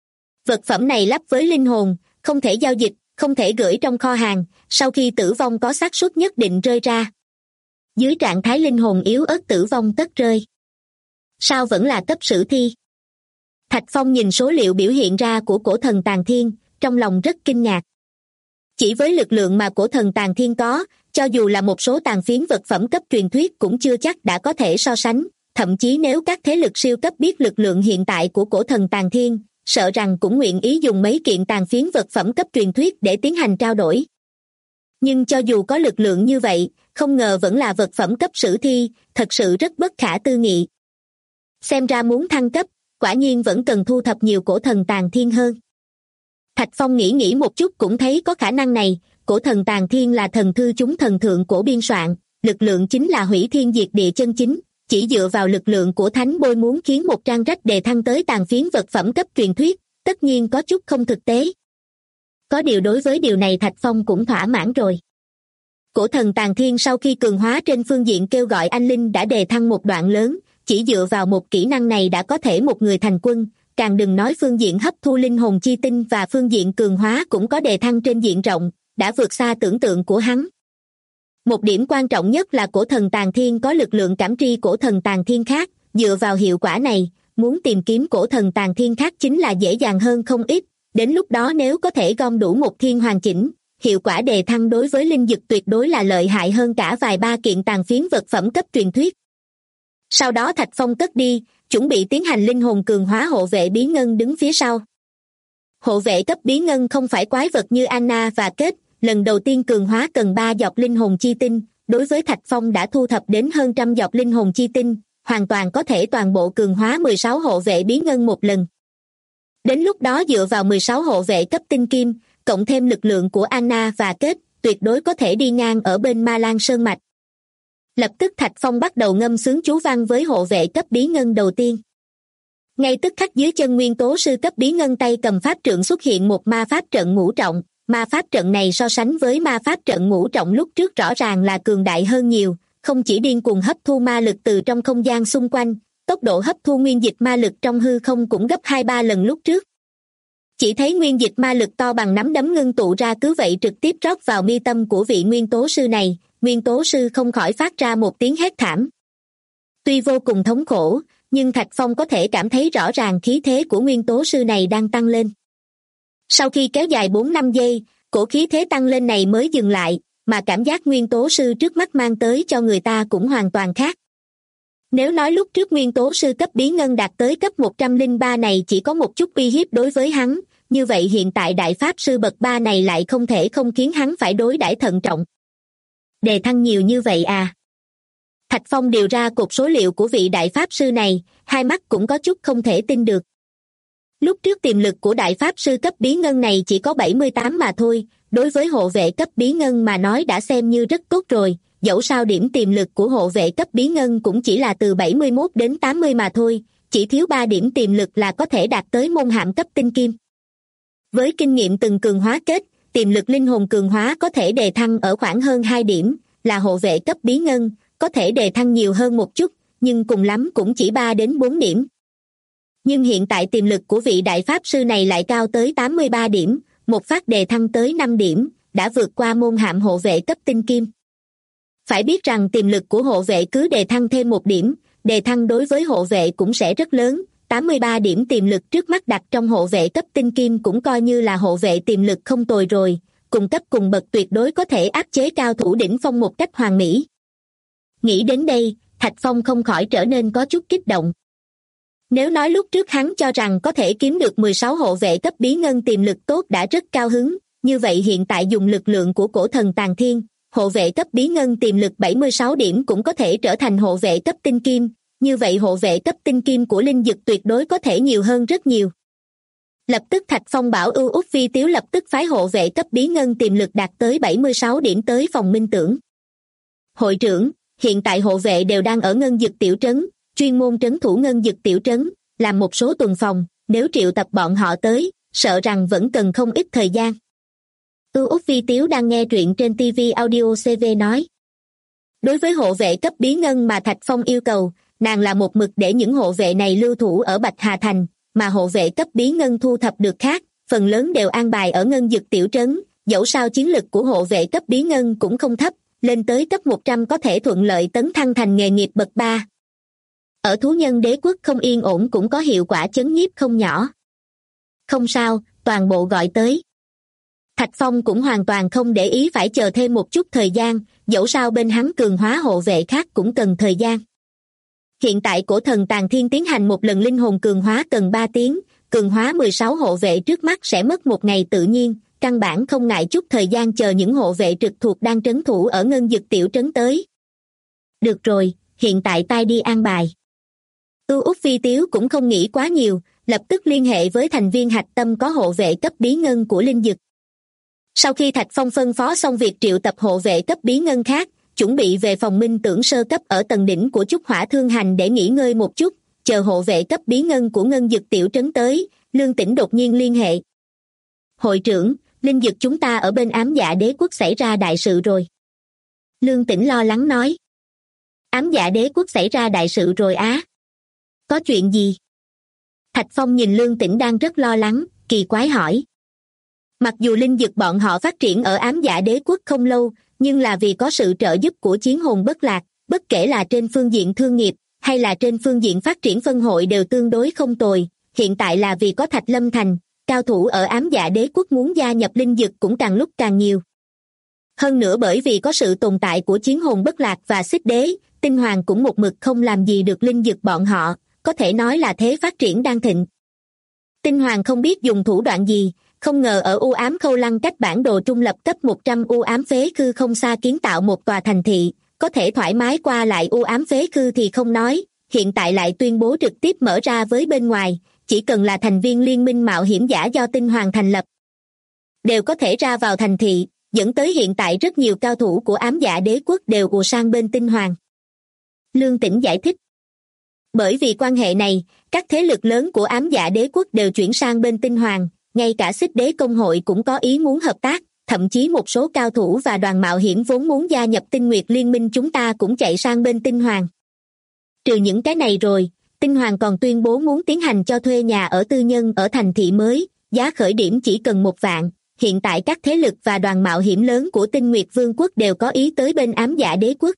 S2: Vật phẩm này lắp với linh hồn, không thể giao dịch, không thể gửi trong kho hàng, sau khi tử vong có xác suất nhất định rơi ra. Dưới trạng thái linh hồn yếu ớt tử vong tất rơi. Sao vẫn là cấp sử thi? Thạch Phong nhìn số liệu biểu hiện ra của cổ thần Tàn Thiên, trong lòng rất kinh ngạc. Chỉ với lực lượng mà cổ thần Tàn Thiên có, cho dù là một số tàn phiến vật phẩm cấp truyền thuyết cũng chưa chắc đã có thể so sánh, thậm chí nếu các thế lực siêu cấp biết lực lượng hiện tại của cổ thần Tàn Thiên, sợ rằng cũng nguyện ý dùng mấy kiện tàn phiến vật phẩm cấp truyền thuyết để tiến hành trao đổi. Nhưng cho dù có lực lượng như vậy, không ngờ vẫn là vật phẩm cấp sử thi, thật sự rất bất khả tư nghị. Xem ra muốn thăng cấp, quả nhiên vẫn cần thu thập nhiều cổ thần Tàn Thiên hơn. Thạch Phong nghĩ một chút cũng thấy có khả năng này, cổ thần Tàn Thiên là thần thư chúng thần thượng cổ biên soạn, lực lượng chính là hủy thiên diệt địa chân chính, chỉ dựa vào lực lượng của thánh bôi muốn khiến một trang rách đề thăng tới tàn phiến vật phẩm cấp truyền thuyết, tất nhiên có chút không thực tế. Có điều đối với điều này Thạch Phong cũng thỏa mãn rồi. Cổ thần Tàn Thiên sau khi cường hóa trên phương diện kêu gọi anh linh đã đề thăng một đoạn lớn, chỉ dựa vào một kỹ năng này đã có thể một người thành quân, càng đừng nói phương diện hấp thu linh hồn chi tinh và phương diện cường hóa cũng có đề thăng trên diện rộng, đã vượt xa tưởng tượng của hắn. Một điểm quan trọng nhất là cổ thần Tàn Thiên có lực lượng cảm tri cổ thần Tàn Thiên khác, dựa vào hiệu quả này, muốn tìm kiếm cổ thần Tàn Thiên khác chính là dễ dàng hơn không ít, đến lúc đó nếu có thể gom đủ một thiên hoàn chỉnh, hiệu quả đề thăng đối với linh dực tuyệt đối là lợi hại hơn cả vài ba kiện tàn phiến vật phẩm cấp truyền thuyết. Sau đó Thạch Phong cất đi, chuẩn bị tiến hành linh hồn cường hóa hộ vệ bí ngân đứng phía sau. Hộ vệ cấp bí ngân không phải quái vật như Anna và Kết, lần đầu tiên cường hóa cần 3 giọt linh hồn chi tinh, đối với Thạch Phong đã thu thập đến hơn trăm giọt linh hồn chi tinh, hoàn toàn có thể toàn bộ cường hóa 16 hộ vệ bí ngân một lần. Đến lúc đó dựa vào 16 hộ vệ cấp tinh kim, cộng thêm lực lượng của Anna và Kết, tuyệt đối có thể đi ngang ở bên Ma Lan Sơn Mạch. Lập tức Thạch Phong bắt đầu ngâm sướng chú văn với hộ vệ cấp bí ngân đầu tiên. Ngay tức khắc dưới chân nguyên tố sư cấp bí ngân tay cầm pháp trượng xuất hiện một ma pháp trận ngũ trọng. Ma pháp trận này so sánh với ma pháp trận ngũ trọng lúc trước rõ ràng là cường đại hơn nhiều, không chỉ điên cuồng hấp thu ma lực từ trong không gian xung quanh, tốc độ hấp thu nguyên dịch ma lực trong hư không cũng gấp 2-3 lần lúc trước. Chỉ thấy nguyên dịch ma lực to bằng nắm đấm ngưng tụ ra cứ vậy trực tiếp rót vào mi tâm của vị nguyên tố sư này, nguyên tố sư không khỏi phát ra một tiếng hét thảm. Tuy vô cùng thống khổ, nhưng Thạch Phong có thể cảm thấy rõ ràng khí thế của nguyên tố sư này đang tăng lên. Sau khi kéo dài 4-5 giây, cổ khí thế tăng lên này mới dừng lại, mà cảm giác nguyên tố sư trước mắt mang tới cho người ta cũng hoàn toàn khác. Nếu nói lúc trước nguyên tố sư cấp bí ngân đạt tới cấp 103 này chỉ có một chút uy hiếp đối với hắn, như vậy hiện tại đại pháp sư bậc 3 này lại không thể không khiến hắn phải đối đãi thận trọng. Đề thăng nhiều như vậy à? Thạch Phong điều ra cột số liệu của vị đại pháp sư này, hai mắt cũng có chút không thể tin được. Lúc trước tiềm lực của đại pháp sư cấp bí ngân này chỉ có 78 mà thôi, đối với hộ vệ cấp bí ngân mà nói đã xem như rất tốt rồi, dẫu sao điểm tiềm lực của hộ vệ cấp bí ngân cũng chỉ là từ 71 đến 80 mà thôi, chỉ thiếu 3 điểm tiềm lực là có thể đạt tới môn hạm cấp tinh kim. Với kinh nghiệm từng cường hóa kết, tiềm lực linh hồn cường hóa có thể đề thăng ở khoảng hơn 2 điểm, là hộ vệ cấp bí ngân, có thể đề thăng nhiều hơn một chút, nhưng cùng lắm cũng chỉ 3 đến 4 điểm. Nhưng hiện tại tiềm lực của vị đại pháp sư này lại cao tới 83 điểm, một phát đề thăng tới 5 điểm, đã vượt qua môn hạm hộ vệ cấp tinh kim. Phải biết rằng tiềm lực của hộ vệ cứ đề thăng thêm 1 điểm, đề thăng đối với hộ vệ cũng sẽ rất lớn, 83 điểm tiềm lực trước mắt đặt trong hộ vệ cấp tinh kim cũng coi như là hộ vệ tiềm lực không tồi rồi, cùng cấp cùng bậc tuyệt đối có thể áp chế cao thủ đỉnh phong một cách hoàn mỹ. Nghĩ đến đây, Thạch Phong không khỏi trở nên có chút kích động. Nếu nói lúc trước hắn cho rằng có thể kiếm được 16 hộ vệ cấp bí ngân tiềm lực tốt đã rất cao hứng, như vậy hiện tại dùng lực lượng của cổ thần Tàn Thiên, hộ vệ cấp bí ngân tiềm lực 76 điểm cũng có thể trở thành hộ vệ cấp tinh kim, như vậy hộ vệ cấp tinh kim của linh dực tuyệt đối có thể nhiều hơn rất nhiều. Lập tức Thạch Phong bảo Ưu Úc Phi Tiếu lập tức phái hộ vệ cấp bí ngân tiềm lực đạt tới 76 điểm tới phòng minh tưởng. Hội trưởng, hiện tại hộ vệ đều đang ở ngân dực tiểu trấn, chuyên môn trấn thủ ngân dực tiểu trấn, làm một số tuần phòng, nếu triệu tập bọn họ tới, sợ rằng vẫn cần không ít thời gian. Ưu Úc Phi Tiếu đang nghe truyện trên TV Audio CV nói. Đối với hộ vệ cấp bí ngân mà Thạch Phong yêu cầu, nàng là một mực để những hộ vệ này lưu thủ ở Bạch Hà Thành, mà hộ vệ cấp bí ngân thu thập được khác, phần lớn đều an bài ở ngân dực tiểu trấn, dẫu sao chiến lực của hộ vệ cấp bí ngân cũng không thấp, lên tới cấp 100 có thể thuận lợi tấn thăng thành nghề nghiệp bậc 3. Ở thú nhân đế quốc không yên ổn cũng có hiệu quả chấn nhiếp không nhỏ. Không sao, toàn bộ gọi tới. Thạch Phong cũng hoàn toàn không để ý phải chờ thêm một chút thời gian, dẫu sao bên hắn cường hóa hộ vệ khác cũng cần thời gian. Hiện tại cổ thần Tàn Thiên tiến hành một lần linh hồn cường hóa cần 3 tiếng, cường hóa 16 hộ vệ trước mắt sẽ mất 1 ngày tự nhiên, căn bản không ngại chút thời gian chờ những hộ vệ trực thuộc đang trấn thủ ở ngân dực tiểu trấn tới. Được rồi, hiện tại tai đi an bài. Ưu Úc Phi Tiếu cũng không nghĩ quá nhiều, lập tức liên hệ với thành viên hạch tâm có hộ vệ cấp bí ngân của linh dực. Sau khi Thạch Phong phân phó xong việc triệu tập hộ vệ cấp bí ngân khác, chuẩn bị về phòng minh tưởng sơ cấp ở tầng đỉnh của Trúc Hỏa Thương Hành để nghỉ ngơi một chút, chờ hộ vệ cấp bí ngân của ngân dực tiểu trấn tới, Lương Tĩnh đột nhiên liên hệ. Hội trưởng, linh dực chúng ta ở bên Ám Dạ Đế quốc xảy ra đại sự rồi. Lương Tĩnh lo lắng nói. Ám Dạ Đế quốc xảy ra đại sự rồi á? Có chuyện gì? Thạch Phong nhìn Lương Tĩnh đang rất lo lắng, kỳ quái hỏi. Mặc dù linh dực bọn họ phát triển ở Ám Dạ Đế quốc không lâu, nhưng là vì có sự trợ giúp của Chiến Hồn Bất Lạc, bất kể là trên phương diện thương nghiệp hay là trên phương diện phát triển phân hội đều tương đối không tồi. Hiện tại là vì có Thạch Lâm Thành, cao thủ ở Ám Dạ Đế quốc muốn gia nhập linh dực cũng càng lúc càng nhiều, Hơn nữa bởi vì có sự tồn tại của chiến hồn bất lạc và xích đế, tinh hoàng cũng một mực không làm gì được linh dực bọn họ, có thể nói là thế phát triển đang thịnh. Tinh hoàng không biết dùng thủ đoạn gì, không ngờ ở u ám khâu lăng cách bản đồ trung lập cấp 100 u ám phế khư không xa kiến tạo một tòa thành thị, có thể thoải mái qua lại u ám phế khư thì không nói, hiện tại lại tuyên bố trực tiếp mở ra với bên ngoài, chỉ cần là thành viên liên minh mạo hiểm giả do tinh hoàng thành lập, đều có thể ra vào thành thị, dẫn tới hiện tại rất nhiều cao thủ của ám dạ đế quốc đều ùa sang bên tinh hoàng. Lương Tĩnh giải thích. Bởi vì quan hệ này, các thế lực lớn của ám dạ đế quốc đều chuyển sang bên tinh hoàng, ngay cả xích đế công hội cũng có ý muốn hợp tác, thậm chí một số cao thủ và đoàn mạo hiểm vốn muốn gia nhập tinh nguyệt liên minh chúng ta cũng chạy sang bên tinh hoàng. Trừ những cái này rồi, tinh hoàng còn tuyên bố muốn tiến hành cho thuê nhà ở tư nhân ở thành thị mới, giá khởi điểm chỉ cần 1 vạn. Hiện tại các thế lực và đoàn mạo hiểm lớn của Tinh Nguyệt Vương quốc đều có ý tới bên ám dạ đế quốc.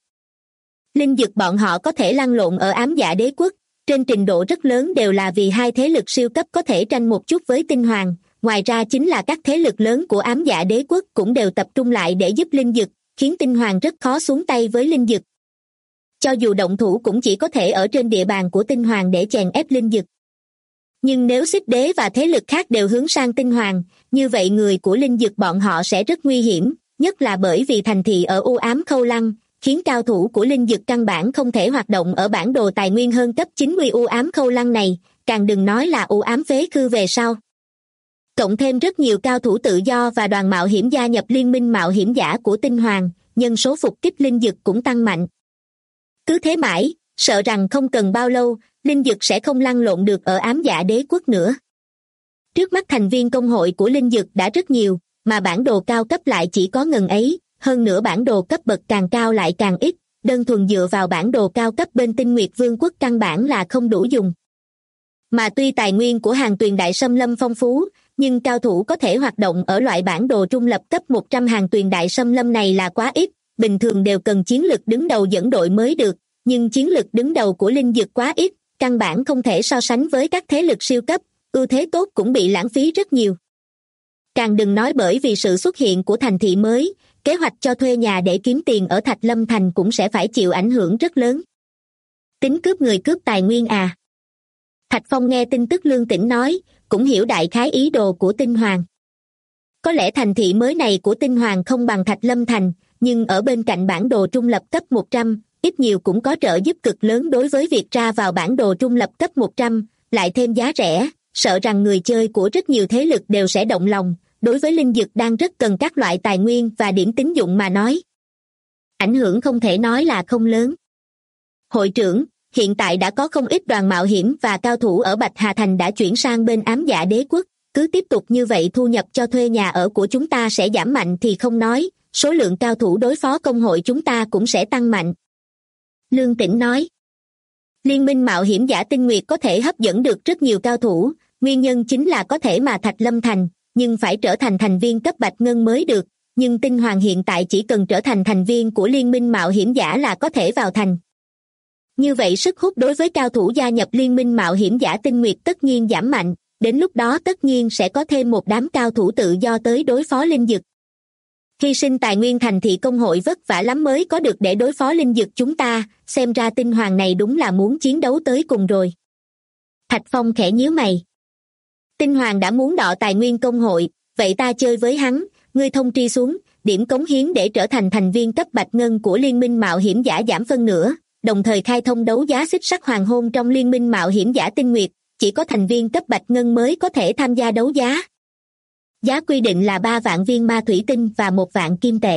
S2: Linh dực bọn họ có thể lăn lộn ở ám dạ đế quốc, trên trình độ rất lớn đều là vì hai thế lực siêu cấp có thể tranh một chút với tinh hoàng, ngoài ra chính là các thế lực lớn của ám dạ đế quốc cũng đều tập trung lại để giúp linh dực, khiến tinh hoàng rất khó xuống tay với linh dực. Cho dù động thủ cũng chỉ có thể ở trên địa bàn của tinh hoàng để chèn ép linh dực. Nhưng nếu xích đế và thế lực khác đều hướng sang tinh hoàng, như vậy người của linh dực bọn họ sẽ rất nguy hiểm, nhất là bởi vì thành thị ở u ám khâu lăng, khiến cao thủ của linh dực căn bản không thể hoạt động ở bản đồ tài nguyên hơn cấp 90 u ám khâu lăng này, càng đừng nói là u ám phế khư về sau. Cộng thêm rất nhiều cao thủ tự do và đoàn mạo hiểm gia nhập liên minh mạo hiểm giả của tinh hoàng, nhân số phục kích linh dực cũng tăng mạnh. Cứ thế mãi, sợ rằng không cần bao lâu, linh dực sẽ không lăn lộn được ở ám dạ đế quốc nữa. Trước mắt thành viên công hội của linh dực đã rất nhiều, mà bản đồ cao cấp lại chỉ có ngần ấy, hơn nữa bản đồ cấp bậc càng cao lại càng ít, đơn thuần dựa vào bản đồ cao cấp bên Tinh Nguyệt Vương quốc căn bản là không đủ dùng. Mà tuy tài nguyên của hàng tuyền đại xâm lâm phong phú, nhưng cao thủ có thể hoạt động ở loại bản đồ trung lập cấp 100 hàng tuyền đại xâm lâm này là quá ít, bình thường đều cần chiến lực đứng đầu dẫn đội mới được, nhưng chiến lực đứng đầu của linh dực quá ít, căn bản không thể so sánh với các thế lực siêu cấp, ưu thế tốt cũng bị lãng phí rất nhiều. Càng đừng nói bởi vì sự xuất hiện của thành thị mới, kế hoạch cho thuê nhà để kiếm tiền ở Thạch Lâm Thành cũng sẽ phải chịu ảnh hưởng rất lớn. Tính cướp người cướp tài nguyên à? Thạch Phong nghe tin tức Lương Tĩnh nói, cũng hiểu đại khái ý đồ của Tinh Hoàng. Có lẽ thành thị mới này của Tinh Hoàng không bằng Thạch Lâm Thành, nhưng ở bên cạnh bản đồ trung lập cấp 100, ít nhiều cũng có trợ giúp cực lớn đối với việc ra vào bản đồ trung lập cấp 100, lại thêm giá rẻ, sợ rằng người chơi của rất nhiều thế lực đều sẽ động lòng, đối với linh dực đang rất cần các loại tài nguyên và điểm tín dụng mà nói. Ảnh hưởng không thể nói là không lớn. Hội trưởng, hiện tại đã có không ít đoàn mạo hiểm và cao thủ ở Bạch Hà Thành đã chuyển sang bên ám dạ đế quốc, cứ tiếp tục như vậy thu nhập cho thuê nhà ở của chúng ta sẽ giảm mạnh thì không nói, số lượng cao thủ đối phó công hội chúng ta cũng sẽ tăng mạnh. Lương Tĩnh nói. Liên minh mạo hiểm giả Tinh Nguyệt có thể hấp dẫn được rất nhiều cao thủ, nguyên nhân chính là có thể mà Thạch Lâm Thành, nhưng phải trở thành thành viên cấp Bạch Ngân mới được, nhưng Tinh Hoàng hiện tại chỉ cần trở thành thành viên của Liên minh mạo hiểm giả là có thể vào thành. Như vậy sức hút đối với cao thủ gia nhập Liên minh mạo hiểm giả Tinh Nguyệt tất nhiên giảm mạnh, đến lúc đó tất nhiên sẽ có thêm một đám cao thủ tự do tới đối phó linh dực. Hy sinh tài nguyên thành thị công hội vất vả lắm mới có được để đối phó linh dực chúng ta, xem ra Tinh Hoàng này đúng là muốn chiến đấu tới cùng rồi. Thạch Phong khẽ nhíu mày. Tinh Hoàng đã muốn đọ tài nguyên công hội, vậy ta chơi với hắn, ngươi thông tri xuống, điểm cống hiến để trở thành thành viên cấp Bạch Ngân của Liên minh mạo hiểm giả giảm phân nửa, đồng thời khai thông đấu giá xích sắc hoàng hôn trong Liên minh mạo hiểm giả Tinh Nguyệt, chỉ có thành viên cấp Bạch Ngân mới có thể tham gia đấu giá. Giá quy định là 3 vạn viên ma thủy tinh và 1 vạn kim tệ.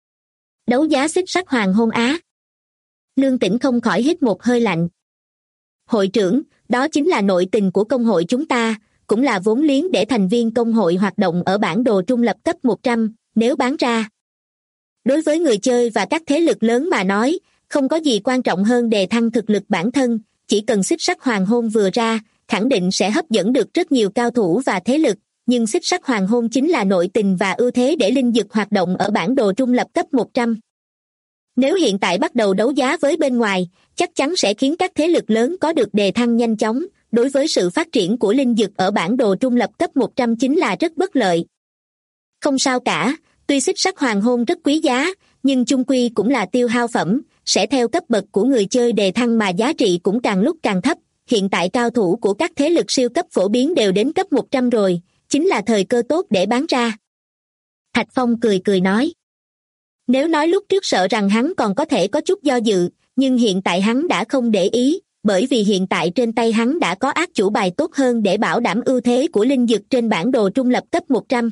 S2: Đấu giá xích sắc hoàng hôn á. Lương Tĩnh không khỏi hít một hơi lạnh. Hội trưởng, đó chính là nội tình của công hội chúng ta, cũng là vốn liếng để thành viên công hội hoạt động ở bản đồ trung lập cấp 100, nếu bán ra. Đối với người chơi và các thế lực lớn mà nói, không có gì quan trọng hơn đề thăng thực lực bản thân, chỉ cần xích sắc hoàng hôn vừa ra, khẳng định sẽ hấp dẫn được rất nhiều cao thủ và thế lực, nhưng xích sắc hoàng hôn chính là nội tình và ưu thế để linh dực hoạt động ở bản đồ trung lập cấp 100. Nếu hiện tại bắt đầu đấu giá với bên ngoài, chắc chắn sẽ khiến các thế lực lớn có được đề thăng nhanh chóng, đối với sự phát triển của linh dực ở bản đồ trung lập cấp 100 chính là rất bất lợi. Không sao cả, Tuy xích sắc hoàng hôn rất quý giá, nhưng chung quy cũng là tiêu hao phẩm, sẽ theo cấp bậc của người chơi đề thăng mà giá trị cũng càng lúc càng thấp. Hiện tại cao thủ của các thế lực siêu cấp phổ biến đều đến cấp 100 rồi, chính là thời cơ tốt để bán ra. Thạch Phong cười cười nói. Nếu nói lúc trước sợ rằng hắn còn có thể có chút do dự, nhưng hiện tại hắn đã không để ý, bởi vì hiện tại trên tay hắn đã có ác chủ bài tốt hơn để bảo đảm ưu thế của linh dược trên bản đồ trung lập cấp 100.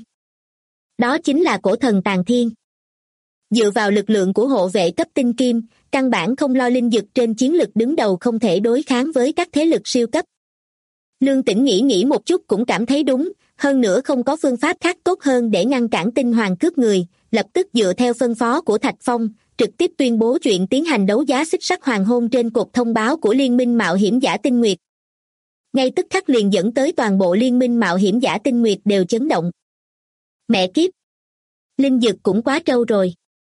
S2: Đó chính là cổ thần Tàn Thiên. Dựa vào lực lượng của hộ vệ cấp tinh kim, căn bản không lo linh dược trên chiến lực đứng đầu không thể đối kháng với các thế lực siêu cấp. Lương Tĩnh nghĩ một chút cũng cảm thấy đúng, hơn nữa không có phương pháp khác tốt hơn để ngăn cản Tinh Hoàng cướp người, lập tức dựa theo phân phó của Thạch Phong, trực tiếp tuyên bố chuyện tiến hành đấu giá xích sắc hoàng hôn trên cột thông báo của Liên minh Mạo hiểm giả Tinh Nguyệt. Ngay tức khắc liền dẫn tới toàn bộ Liên minh Mạo hiểm giả Tinh Nguyệt đều chấn động. Mẹ kiếp! Linh dược cũng quá trâu rồi.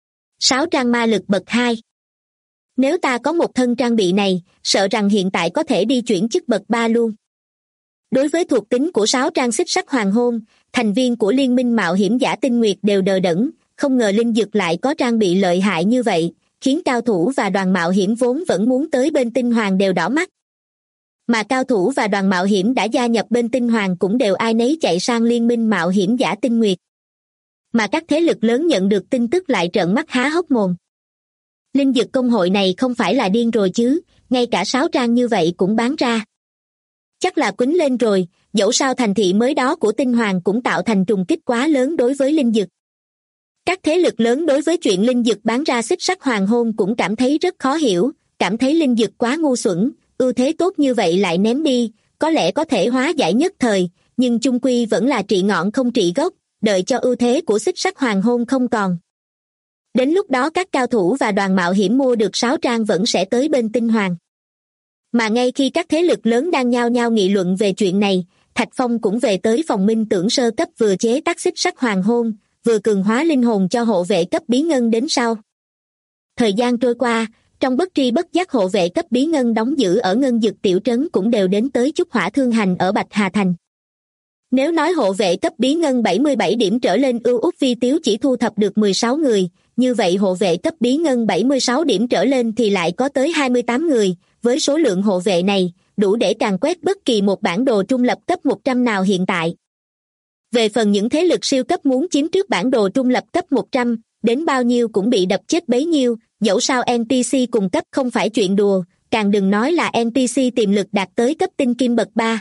S2: 6 trang ma lực bậc 2. Nếu ta có một thân trang bị này, sợ rằng hiện tại có thể đi chuyển chức bậc 3 luôn. Đối với thuộc tính của 6 trang xích sắc hoàng hôn, thành viên của Liên minh Mạo hiểm giả Tinh Nguyệt đều đờ đẫn, không ngờ linh dược lại có trang bị lợi hại như vậy, khiến cao thủ và đoàn mạo hiểm vốn vẫn muốn tới bên Tinh Hoàng đều đỏ mắt. Mà cao thủ và đoàn mạo hiểm đã gia nhập bên Tinh Hoàng cũng đều ai nấy chạy sang Liên minh Mạo hiểm giả Tinh Nguyệt. Mà các thế lực lớn nhận được tin tức lại trợn mắt há hốc mồm. Linh dược công hội này không phải là điên rồi chứ, ngay cả 6 trang như vậy cũng bán ra. Chắc là quýnh lên rồi, dẫu sao thành thị mới đó của Tinh Hoàng cũng tạo thành trùng kích quá lớn đối với linh dược. Các thế lực lớn đối với chuyện linh dược bán ra xích sắc hoàng hôn cũng cảm thấy rất khó hiểu, cảm thấy linh dược quá ngu xuẩn, ưu thế tốt như vậy lại ném đi, có lẽ có thể hóa giải nhất thời, nhưng chung quy vẫn là trị ngọn không trị gốc, đợi cho ưu thế của xích sắc hoàng hôn không còn. Đến lúc đó các cao thủ và đoàn mạo hiểm mua được 6 trang vẫn sẽ tới bên Tinh Hoàng. Mà ngay khi các thế lực lớn đang nhao nhao nghị luận về chuyện này, Thạch Phong cũng về tới phòng minh tưởng sơ cấp vừa chế tác xích sắc hoàng hôn, vừa cường hóa linh hồn cho hộ vệ cấp bí ngân đến sau. Thời gian trôi qua, trong bất tri bất giác hộ vệ cấp bí ngân đóng giữ ở Ngân Dực tiểu trấn cũng đều đến tới Chúc Hỏa Thương Hành ở Bạch Hà Thành. Nếu nói hộ vệ cấp bí ngân 77 điểm trở lên ưu út vi tiếu chỉ thu thập được 16 người, như vậy hộ vệ cấp bí ngân 76 điểm trở lên thì lại có tới 28 người, với số lượng hộ vệ này, đủ để càn quét bất kỳ một bản đồ trung lập cấp 100 nào hiện tại. Về phần những thế lực siêu cấp muốn chiếm trước bản đồ trung lập cấp 100, đến bao nhiêu cũng bị đập chết bấy nhiêu, dẫu sao NPC cùng cấp không phải chuyện đùa, càng đừng nói là NPC tiềm lực đạt tới cấp tinh kim bậc 3.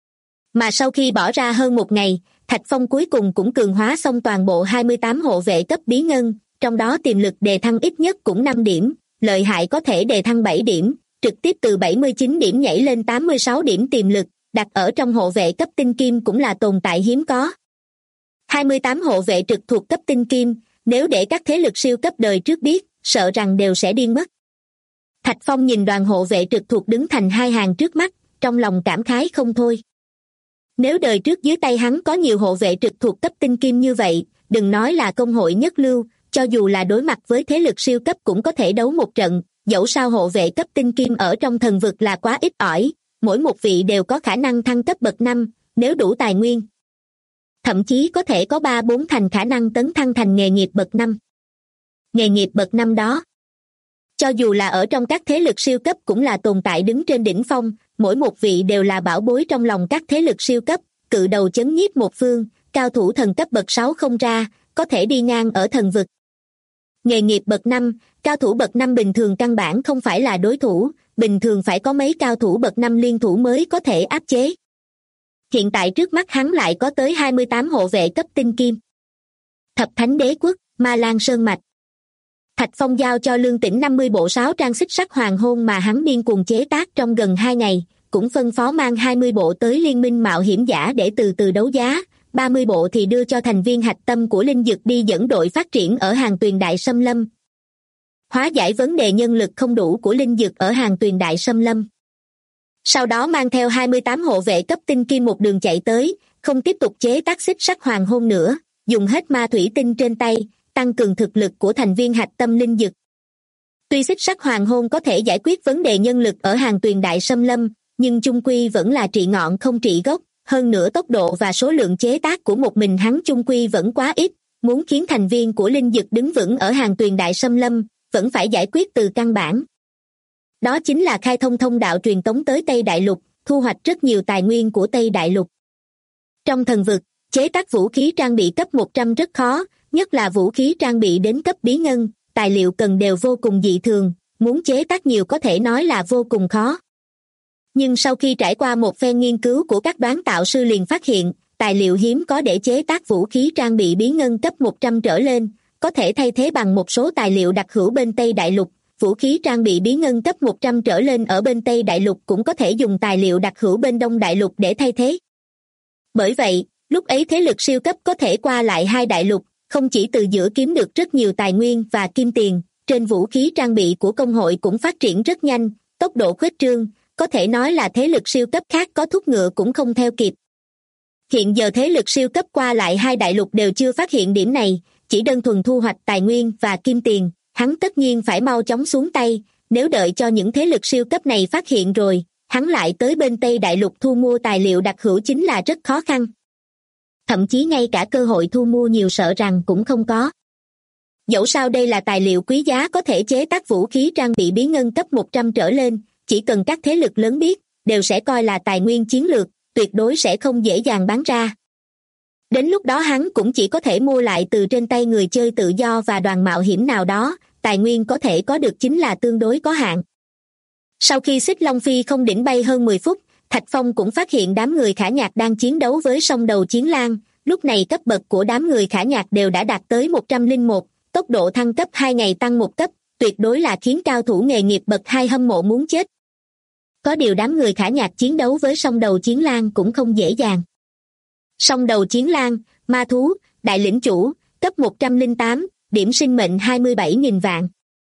S2: Mà sau khi bỏ ra hơn một ngày, Thạch Phong cuối cùng cũng cường hóa xong toàn bộ 28 hộ vệ cấp bí ngân, trong đó tiềm lực đề thăng ít nhất cũng 5 điểm, lợi hại có thể đề thăng 7 điểm, trực tiếp từ 79 điểm nhảy lên 86 điểm tiềm lực, đặt ở trong hộ vệ cấp tinh kim cũng là tồn tại hiếm có. 28 hộ vệ trực thuộc cấp tinh kim, nếu để các thế lực siêu cấp đời trước biết, sợ rằng đều sẽ điên mất. Thạch Phong nhìn đoàn hộ vệ trực thuộc đứng thành hai hàng trước mắt, trong lòng cảm khái không thôi. Nếu đời trước dưới tay hắn có nhiều hộ vệ trực thuộc cấp tinh kim như vậy, đừng nói là công hội nhất lưu, cho dù là đối mặt với thế lực siêu cấp cũng có thể đấu một trận, dẫu sao hộ vệ cấp tinh kim ở trong thần vực là quá ít ỏi, mỗi một vị đều có khả năng thăng cấp bậc 5, nếu đủ tài nguyên. Thậm chí có thể có 3-4 thành khả năng tấn thăng thành nghề nghiệp bậc 5. Nghề nghiệp bậc 5 đó, cho dù là ở trong các thế lực siêu cấp cũng là tồn tại đứng trên đỉnh phong, mỗi một vị đều là bảo bối trong lòng các thế lực siêu cấp, cự đầu chấn nhiếp một phương, cao thủ thần cấp bậc 6 không ra, có thể đi ngang ở thần vực. Nghề nghiệp bậc 5, cao thủ bậc 5 bình thường căn bản không phải là đối thủ, bình thường phải có mấy cao thủ bậc 5 liên thủ mới có thể áp chế. Hiện tại trước mắt hắn lại có tới 28 hộ vệ cấp tinh kim. Thập Thánh Đế Quốc, Ma Lan Sơn Mạch. Thạch Phong giao cho Lương Tĩnh 50 bộ 6 trang xích sắc hoàng hôn mà hắn điên cuồng chế tác trong gần 2 ngày, cũng phân phó mang 20 bộ tới Liên minh Mạo hiểm giả để từ từ đấu giá, 30 bộ thì đưa cho thành viên hạch tâm của Linh Dực đi dẫn đội phát triển ở Hàng Tuyền Đại Xâm Lâm. Hóa giải vấn đề nhân lực không đủ của Linh Dực ở Hàng Tuyền Đại Xâm Lâm. Sau đó mang theo 28 hộ vệ cấp tinh kim một đường chạy tới, không tiếp tục chế tác xích sắc hoàng hôn nữa, dùng hết ma thủy tinh trên tay, tăng cường thực lực của thành viên hạch tâm Linh Dực. Tuy xích sắc hoàng hôn có thể giải quyết vấn đề nhân lực ở Hàng Tuyền Đại Xâm Lâm, nhưng chung quy vẫn là trị ngọn không trị gốc, hơn nữa tốc độ và số lượng chế tác của một mình hắn chung quy vẫn quá ít, muốn khiến thành viên của Linh Dực đứng vững ở hàng tuyền đại xâm lâm, vẫn phải giải quyết từ căn bản. Đó chính là khai thông thông đạo truyền tống tới Tây Đại Lục, thu hoạch rất nhiều tài nguyên của Tây Đại Lục. Trong thần vực, chế tác vũ khí trang bị cấp 100 rất khó, nhất là vũ khí trang bị đến cấp bí ngân, tài liệu cần đều vô cùng dị thường, muốn chế tác nhiều có thể nói là vô cùng khó. Nhưng sau khi trải qua một phen nghiên cứu của các đoán tạo sư liền phát hiện, tài liệu hiếm có để chế tác vũ khí trang bị bí ngân cấp 100 trở lên, có thể thay thế bằng một số tài liệu đặc hữu bên Tây Đại Lục. Vũ khí trang bị bí ngân cấp 100 trở lên ở bên Tây Đại Lục cũng có thể dùng tài liệu đặc hữu bên Đông Đại Lục để thay thế. Bởi vậy, lúc ấy thế lực siêu cấp có thể qua lại hai đại lục, không chỉ từ giữa kiếm được rất nhiều tài nguyên và kim tiền, trên vũ khí trang bị của công hội cũng phát triển rất nhanh, tốc độ khuếch trương, có thể nói là thế lực siêu cấp khác có thúc ngựa cũng không theo kịp. Hiện giờ thế lực siêu cấp qua lại hai đại lục đều chưa phát hiện điểm này, chỉ đơn thuần thu hoạch tài nguyên và kim tiền, hắn tất nhiên phải mau chóng xuống tay, nếu đợi cho những thế lực siêu cấp này phát hiện rồi, hắn lại tới bên Tây Đại Lục thu mua tài liệu đặc hữu chính là rất khó khăn. Thậm chí ngay cả cơ hội thu mua nhiều sợ rằng cũng không có. Dẫu sao đây là tài liệu quý giá có thể chế tác vũ khí trang bị bí ngân cấp 100 trở lên, chỉ cần các thế lực lớn biết, đều sẽ coi là tài nguyên chiến lược, tuyệt đối sẽ không dễ dàng bán ra. Đến lúc đó hắn cũng chỉ có thể mua lại từ trên tay người chơi tự do và đoàn mạo hiểm nào đó, tài nguyên có thể có được chính là tương đối có hạn. Sau khi Xích Long Phi không đỉnh bay hơn 10 phút, Thạch Phong cũng phát hiện đám người Khả Nhạc đang chiến đấu với song đầu chiến lang, lúc này cấp bậc của đám người Khả Nhạc đều đã đạt tới 101, tốc độ thăng cấp 2 ngày tăng 1 cấp, tuyệt đối là khiến cao thủ nghề nghiệp bậc 2 hâm mộ muốn chết. Có điều đám người Khả Nhạc chiến đấu với song đầu chiến lang cũng không dễ dàng. Song đầu chiến lang, ma thú, đại lĩnh chủ, cấp 108, điểm sinh mệnh 27.000 vạn.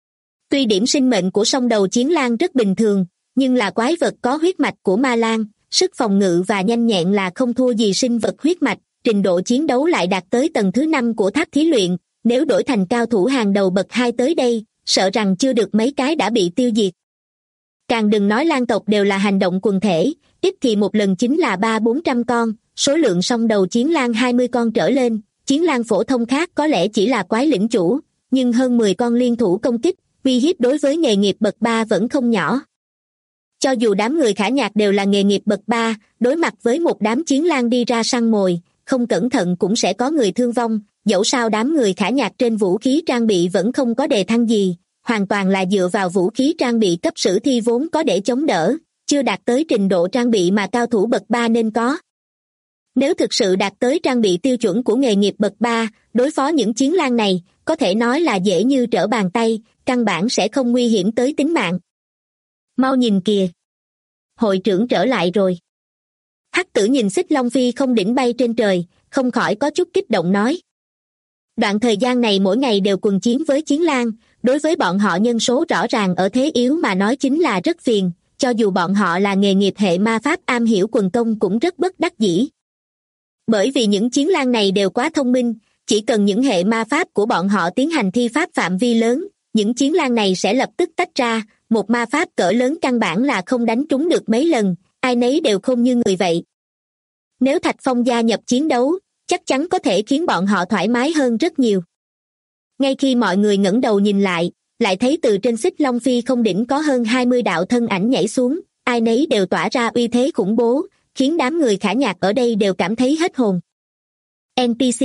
S2: Tuy điểm sinh mệnh của song đầu chiến lang rất bình thường, nhưng là quái vật có huyết mạch của ma lang, sức phòng ngự và nhanh nhẹn là không thua gì sinh vật huyết mạch, trình độ chiến đấu lại đạt tới tầng thứ 5 của tháp thí luyện, nếu đổi thành cao thủ hàng đầu bậc 2 tới đây, sợ rằng chưa được mấy cái đã bị tiêu diệt. Càng đừng nói lang tộc đều là hành động quần thể, ít thì một lần chính là 300-400 con, số lượng song đầu chiến lang 20 con trở lên, chiến lang phổ thông khác có lẽ chỉ là quái lĩnh chủ, nhưng hơn 10 con liên thủ công kích, uy hiếp đối với nghề nghiệp bậc 3 vẫn không nhỏ. Cho dù đám người Khả Nhạc đều là nghề nghiệp bậc 3, đối mặt với một đám chiến lang đi ra săn mồi, không cẩn thận cũng sẽ có người thương vong, dẫu sao đám người Khả Nhạc trên vũ khí trang bị vẫn không có đề thăng gì, hoàn toàn là dựa vào vũ khí trang bị cấp sử thi vốn có để chống đỡ, chưa đạt tới trình độ trang bị mà cao thủ bậc 3 nên có. Nếu thực sự đạt tới trang bị tiêu chuẩn của nghề nghiệp bậc 3, đối phó những chiến lang này, có thể nói là dễ như trở bàn tay, căn bản sẽ không nguy hiểm tới tính mạng. Mau nhìn kìa! Hội trưởng trở lại rồi. Hắc Tử nhìn Xích Long Phi không đỉnh bay trên trời, không khỏi có chút kích động nói. Đoạn thời gian này mỗi ngày đều quần chiến với chiến lang, đối với bọn họ nhân số rõ ràng ở thế yếu mà nói chính là rất phiền, cho dù bọn họ là nghề nghiệp hệ ma pháp am hiểu quần công cũng rất bất đắc dĩ. Bởi vì những chiến lang này đều quá thông minh, chỉ cần những hệ ma pháp của bọn họ tiến hành thi pháp phạm vi lớn, những chiến lang này sẽ lập tức tách ra, một ma pháp cỡ lớn căn bản là không đánh trúng được mấy lần, ai nấy đều không như người vậy. Nếu Thạch Phong gia nhập chiến đấu, chắc chắn có thể khiến bọn họ thoải mái hơn rất nhiều. Ngay khi mọi người ngẩng đầu nhìn lại thấy từ trên Xích Long Phi không đỉnh có hơn 20 đạo thân ảnh nhảy xuống, ai nấy đều tỏa ra uy thế khủng bố, khiến đám người Khả Nhạc ở đây đều cảm thấy hết hồn. NPC.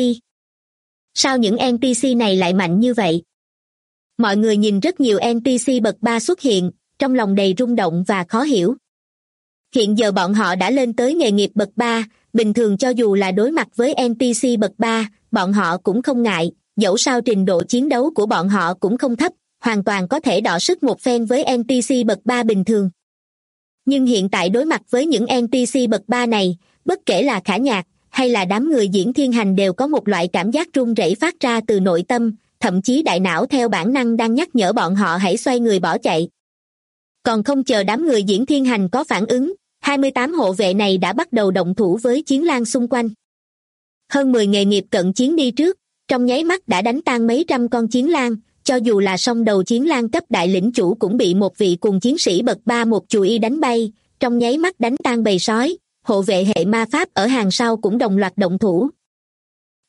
S2: Sao những NPC này lại mạnh như vậy? Mọi người nhìn rất nhiều NPC bậc 3 xuất hiện, trong lòng đầy rung động và khó hiểu. Hiện giờ bọn họ đã lên tới nghề nghiệp bậc 3, bình thường cho dù là đối mặt với NPC bậc 3, bọn họ cũng không ngại, dẫu sao trình độ chiến đấu của bọn họ cũng không thấp, hoàn toàn có thể đọ sức một phen với NPC bậc 3 bình thường. Nhưng hiện tại đối mặt với những NPC bậc 3 này, bất kể là Khả Nhạc hay là đám người Diễn Thiên Hành đều có một loại cảm giác run rẩy phát ra từ nội tâm, thậm chí đại não theo bản năng đang nhắc nhở bọn họ hãy xoay người bỏ chạy. Còn không chờ đám người Diễn Thiên Hành có phản ứng, 28 hộ vệ này đã bắt đầu động thủ với chiến lang xung quanh. Hơn 10 nghề nghiệp cận chiến đi trước, trong nháy mắt đã đánh tan mấy trăm con chiến lang, cho dù là song đầu chiến lang cấp đại lĩnh chủ cũng bị một vị cùng chiến sĩ bậc 3 một chùy y đánh bay, trong nháy mắt đánh tan bầy sói, hộ vệ hệ ma pháp ở hàng sau cũng đồng loạt động thủ.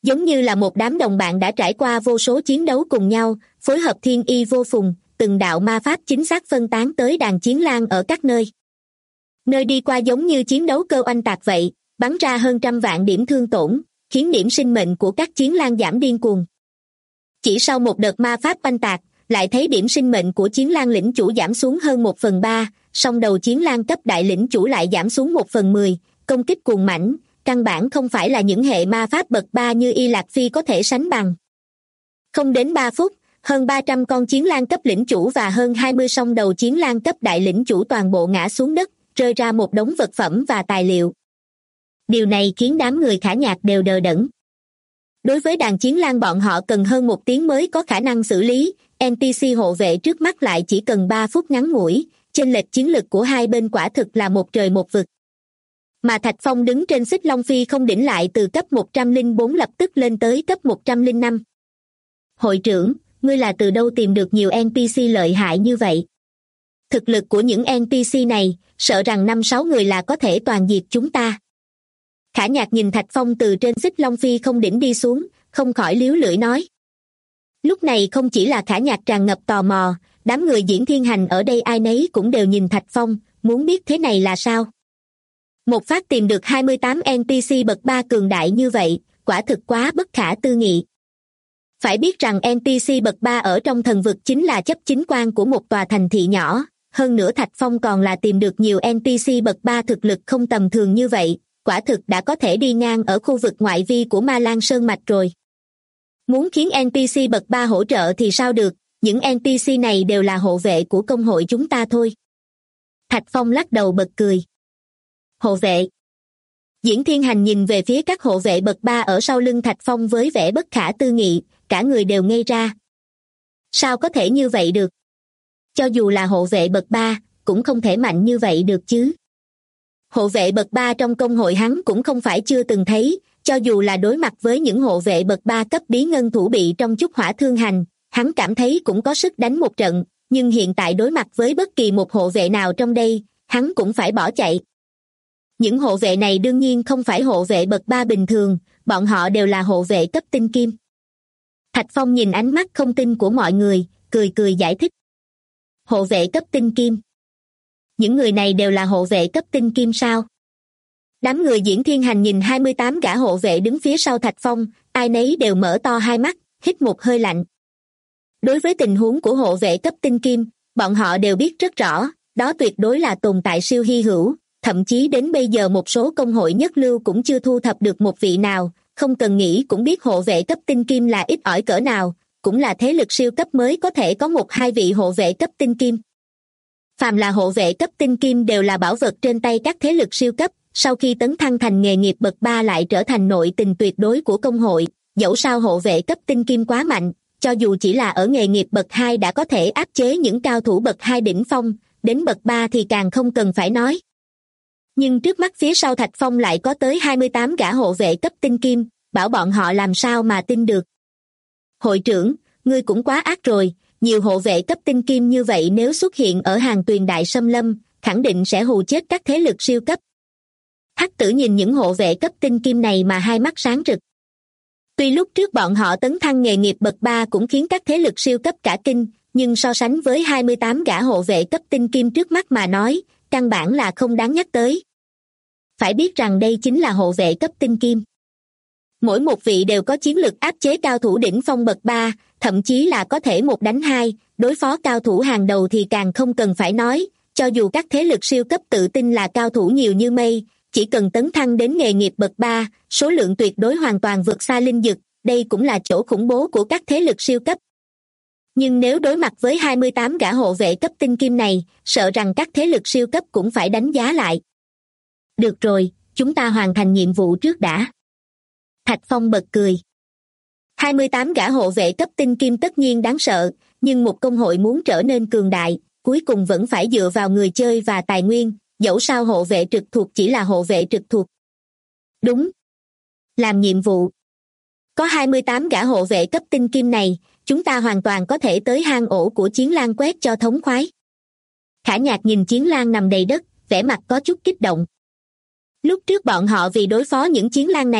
S2: Giống như là một đám đồng bạn đã trải qua vô số chiến đấu cùng nhau, phối hợp thiên y vô phùng, từng đạo ma pháp chính xác phân tán tới đàn chiến lang ở các nơi. Nơi đi qua giống như chiến đấu cơ oanh tạc vậy, bắn ra hơn 100 vạn điểm thương tổn, khiến điểm sinh mệnh của các chiến lang giảm điên cuồng. Chỉ sau một đợt ma pháp oanh tạc, lại thấy điểm sinh mệnh của chiến lang lĩnh chủ giảm xuống hơn 1/3, song đầu chiến lang cấp đại lĩnh chủ lại giảm xuống 1/10, công kích cuồng mãnh, căn bản không phải là những hệ ma pháp bậc 3 như Y Lạc Phi có thể sánh bằng. Không đến 3 phút, hơn 300 con chiến lang cấp lĩnh chủ và hơn 20 song đầu chiến lang cấp đại lĩnh chủ toàn bộ ngã xuống đất, rơi ra một đống vật phẩm và tài liệu. Điều này khiến đám người Khả Nhạc đều đờ đẫn. Đối với đàn chiến lang bọn họ cần hơn 1 tiếng mới có khả năng xử lý, NPC hộ vệ trước mắt lại chỉ cần 3 phút ngắn ngủi, chênh lệch chiến lực của hai bên quả thực là một trời một vực. Mà Thạch Phong đứng trên Xích Long Phi không đỉnh lại từ cấp 104 lập tức lên tới cấp 105. Hội trưởng, ngươi là từ đâu tìm được nhiều NPC lợi hại như vậy? Thực lực của những NPC này, sợ rằng 5-6 người là có thể toàn diệt chúng ta. Khả Nhạc nhìn Thạch Phong từ trên Xích Long Phi không đỉnh đi xuống, không khỏi líu lưỡi nói. Lúc này không chỉ là Khả Nhạc tràn ngập tò mò, đám người Diễn Thiên Hành ở đây ai nấy cũng đều nhìn Thạch Phong, muốn biết thế này là sao. Một phát tìm được 28 NPC bậc 3 cường đại như vậy, quả thực quá bất khả tư nghị. Phải biết rằng NPC bậc 3 ở trong thần vực chính là chấp chính quan của một tòa thành thị nhỏ, hơn nữa Thạch Phong còn là tìm được nhiều NPC bậc 3 thực lực không tầm thường như vậy, quả thực đã có thể đi ngang ở khu vực ngoại vi của Ma Lan Sơn Mạch rồi. Muốn khiến NPC bậc 3 hỗ trợ thì sao được, những NPC này đều là hộ vệ của công hội chúng ta thôi. Thạch Phong lắc đầu bật cười. Hộ vệ. Diễn Thiên Hành nhìn về phía các hộ vệ bậc 3 ở sau lưng Thạch Phong với vẻ bất khả tư nghị, cả người đều ngây ra. Sao có thể như vậy được? Cho dù là hộ vệ bậc 3, cũng không thể mạnh như vậy được chứ. Hộ vệ bậc 3 trong công hội hắn cũng không phải chưa từng thấy, cho dù là đối mặt với những hộ vệ bậc 3 cấp bí ngân thủ bị trong Chúc Hỏa Thương Hành, hắn cảm thấy cũng có sức đánh một trận, nhưng hiện tại đối mặt với bất kỳ một hộ vệ nào trong đây, hắn cũng phải bỏ chạy. Những hộ vệ này đương nhiên không phải hộ vệ bậc 3 bình thường, bọn họ đều là hộ vệ cấp tinh kim. Thạch Phong nhìn ánh mắt không tin của mọi người, cười cười giải thích. Hộ vệ cấp tinh kim. Những người này đều là hộ vệ cấp tinh kim sao? Đám người Diễn Thiên Hành nhìn 28 gã hộ vệ đứng phía sau Thạch Phong, ai nấy đều mở to hai mắt, hít một hơi lạnh. Đối với tình huống của hộ vệ cấp tinh kim, bọn họ đều biết rất rõ, đó tuyệt đối là tồn tại siêu hy hữu, thậm chí đến bây giờ một số công hội nhất lưu cũng chưa thu thập được một vị nào, không cần nghĩ cũng biết hộ vệ cấp tinh kim là ít ỏi cỡ nào, cũng là thế lực siêu cấp mới có thể có 1-2 vị hộ vệ cấp tinh kim. Phàm là hộ vệ cấp tinh kim đều là bảo vật trên tay các thế lực siêu cấp, sau khi tấn thăng thành nghề nghiệp bậc 3 lại trở thành nội tình tuyệt đối của công hội, dẫu sao hộ vệ cấp tinh kim quá mạnh, cho dù chỉ là ở nghề nghiệp bậc 2 đã có thể áp chế những cao thủ bậc 2 đỉnh phong, đến bậc 3 thì càng không cần phải nói. Nhưng trước mắt phía sau Thạch Phong lại có tới 28 gã hộ vệ cấp tinh kim, bảo bọn họ làm sao mà tin được. Hội trưởng, ngươi cũng quá ác rồi, nhiều hộ vệ cấp tinh kim như vậy nếu xuất hiện ở hàng Tuyền Đại Xâm Lâm, khẳng định sẽ hù chết các thế lực siêu cấp. Hắc Tử nhìn những hộ vệ cấp tinh kim này mà hai mắt sáng rực. Tuy lúc trước bọn họ tấn thăng nghề nghiệp bậc 3 cũng khiến các thế lực siêu cấp cả kinh, nhưng so sánh với 28 gã hộ vệ cấp tinh kim trước mắt mà nói, căn bản là không đáng nhắc tới. Phải biết rằng đây chính là hộ vệ cấp tinh kim. Mỗi một vị đều có chiến lực áp chế cao thủ đỉnh phong bậc 3, thậm chí là có thể 1 đánh 2, đối phó cao thủ hàng đầu thì càng không cần phải nói, cho dù các thế lực siêu cấp tự tin là cao thủ nhiều như mây, chỉ cần tấn thăng đến nghề nghiệp bậc 3, số lượng tuyệt đối hoàn toàn vượt xa linh dực, đây cũng là chỗ khủng bố của các thế lực siêu cấp. Nhưng nếu đối mặt với 28 gã hộ vệ cấp tinh kim này, sợ rằng các thế lực siêu cấp cũng phải đánh giá lại. Được rồi, chúng ta hoàn thành nhiệm vụ trước đã. Thạch Phong bật cười. 28 gã hộ vệ cấp tinh kim tất nhiên đáng sợ, nhưng một công hội muốn trở nên cường đại, cuối cùng vẫn phải dựa vào người chơi và tài nguyên, dẫu sao hộ vệ trực thuộc chỉ là hộ vệ trực thuộc. Đúng. Làm nhiệm vụ. Có 28 gã hộ vệ cấp tinh kim này, chúng ta hoàn toàn có thể tới hang ổ của Chiến Lang quét cho thống khoái. Khả Nhạc nhìn Chiến Lang nằm đầy đất, vẻ mặt có chút kích động. Lúc trước bọn họ vì đối phó những Chiến Lang này,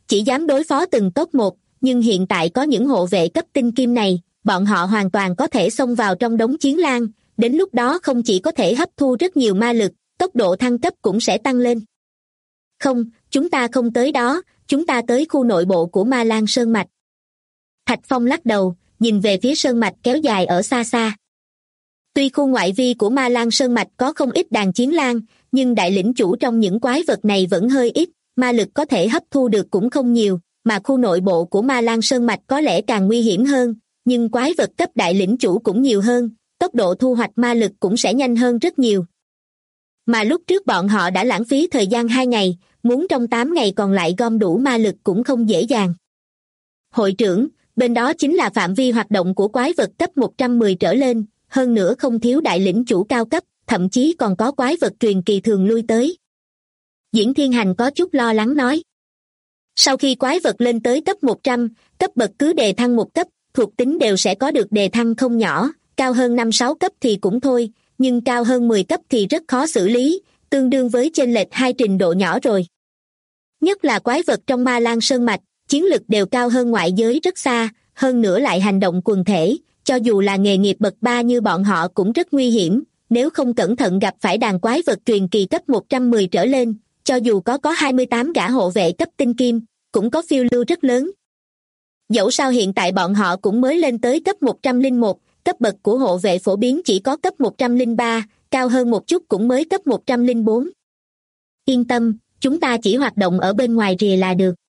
S2: chỉ dám đối phó từng top 1, nhưng hiện tại có những hộ vệ cấp tinh kim này, bọn họ hoàn toàn có thể xông vào trong đống chiến lang, đến lúc đó không chỉ có thể hấp thu rất nhiều ma lực, tốc độ thăng cấp cũng sẽ tăng lên. Không, chúng ta không tới đó, chúng ta tới khu nội bộ của Ma Lan Sơn Mạch. Thạch Phong lắc đầu, nhìn về phía sơn mạch kéo dài ở xa xa. Tuy khu ngoại vi của Ma Lan Sơn Mạch có không ít đàn chiến lang, nhưng đại lĩnh chủ trong những quái vật này vẫn hơi ít, ma lực có thể hấp thu được cũng không nhiều, mà khu nội bộ của Ma Lan Sơn Mạch có lẽ càng nguy hiểm hơn, nhưng quái vật cấp đại lĩnh chủ cũng nhiều hơn, tốc độ thu hoạch ma lực cũng sẽ nhanh hơn rất nhiều. Mà lúc trước bọn họ đã lãng phí thời gian 2 ngày, muốn trong 8 ngày còn lại gom đủ ma lực cũng không dễ dàng. Hội trưởng, bên đó chính là phạm vi hoạt động của quái vật cấp 110 trở lên, hơn nữa không thiếu đại lĩnh chủ cao cấp, thậm chí còn có quái vật truyền kỳ thường lui tới. Diễn Thiên Hành có chút lo lắng nói. Sau khi quái vật lên tới cấp 100, cấp bậc cứ đề thăng 1 cấp, thuộc tính đều sẽ có được đề thăng không nhỏ, cao hơn 5-6 cấp thì cũng thôi, nhưng cao hơn 10 cấp thì rất khó xử lý, tương đương với chênh lệch 2 trình độ nhỏ rồi. Nhất là quái vật trong Ma Lan Sơn Mạch, chiến lực đều cao hơn ngoại giới rất xa, hơn nữa lại hành động quần thể, cho dù là nghề nghiệp bậc 3 như bọn họ cũng rất nguy hiểm, nếu không cẩn thận gặp phải đàn quái vật truyền kỳ cấp 110 trở lên, cho dù có 28 gã hộ vệ cấp tinh kim, cũng có phiêu lưu rất lớn. Dẫu sao hiện tại bọn họ cũng mới lên tới cấp 101, cấp bậc của hộ vệ phổ biến chỉ có cấp 103, cao hơn một chút cũng mới cấp 104. Yên tâm, chúng ta chỉ hoạt động ở bên ngoài rìa là được.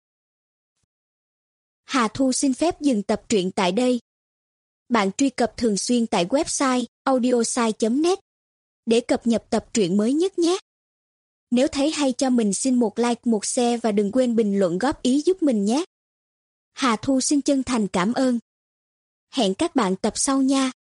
S3: Hà Thu xin phép dừng tập truyện tại đây. Bạn truy cập thường xuyên tại website audiosai.net để cập nhật tập truyện mới nhất nhé. Nếu thấy hay cho mình xin một like, một share và đừng quên bình luận góp ý giúp mình nhé. Hà Thu xin chân thành cảm ơn. Hẹn các bạn tập sau nha.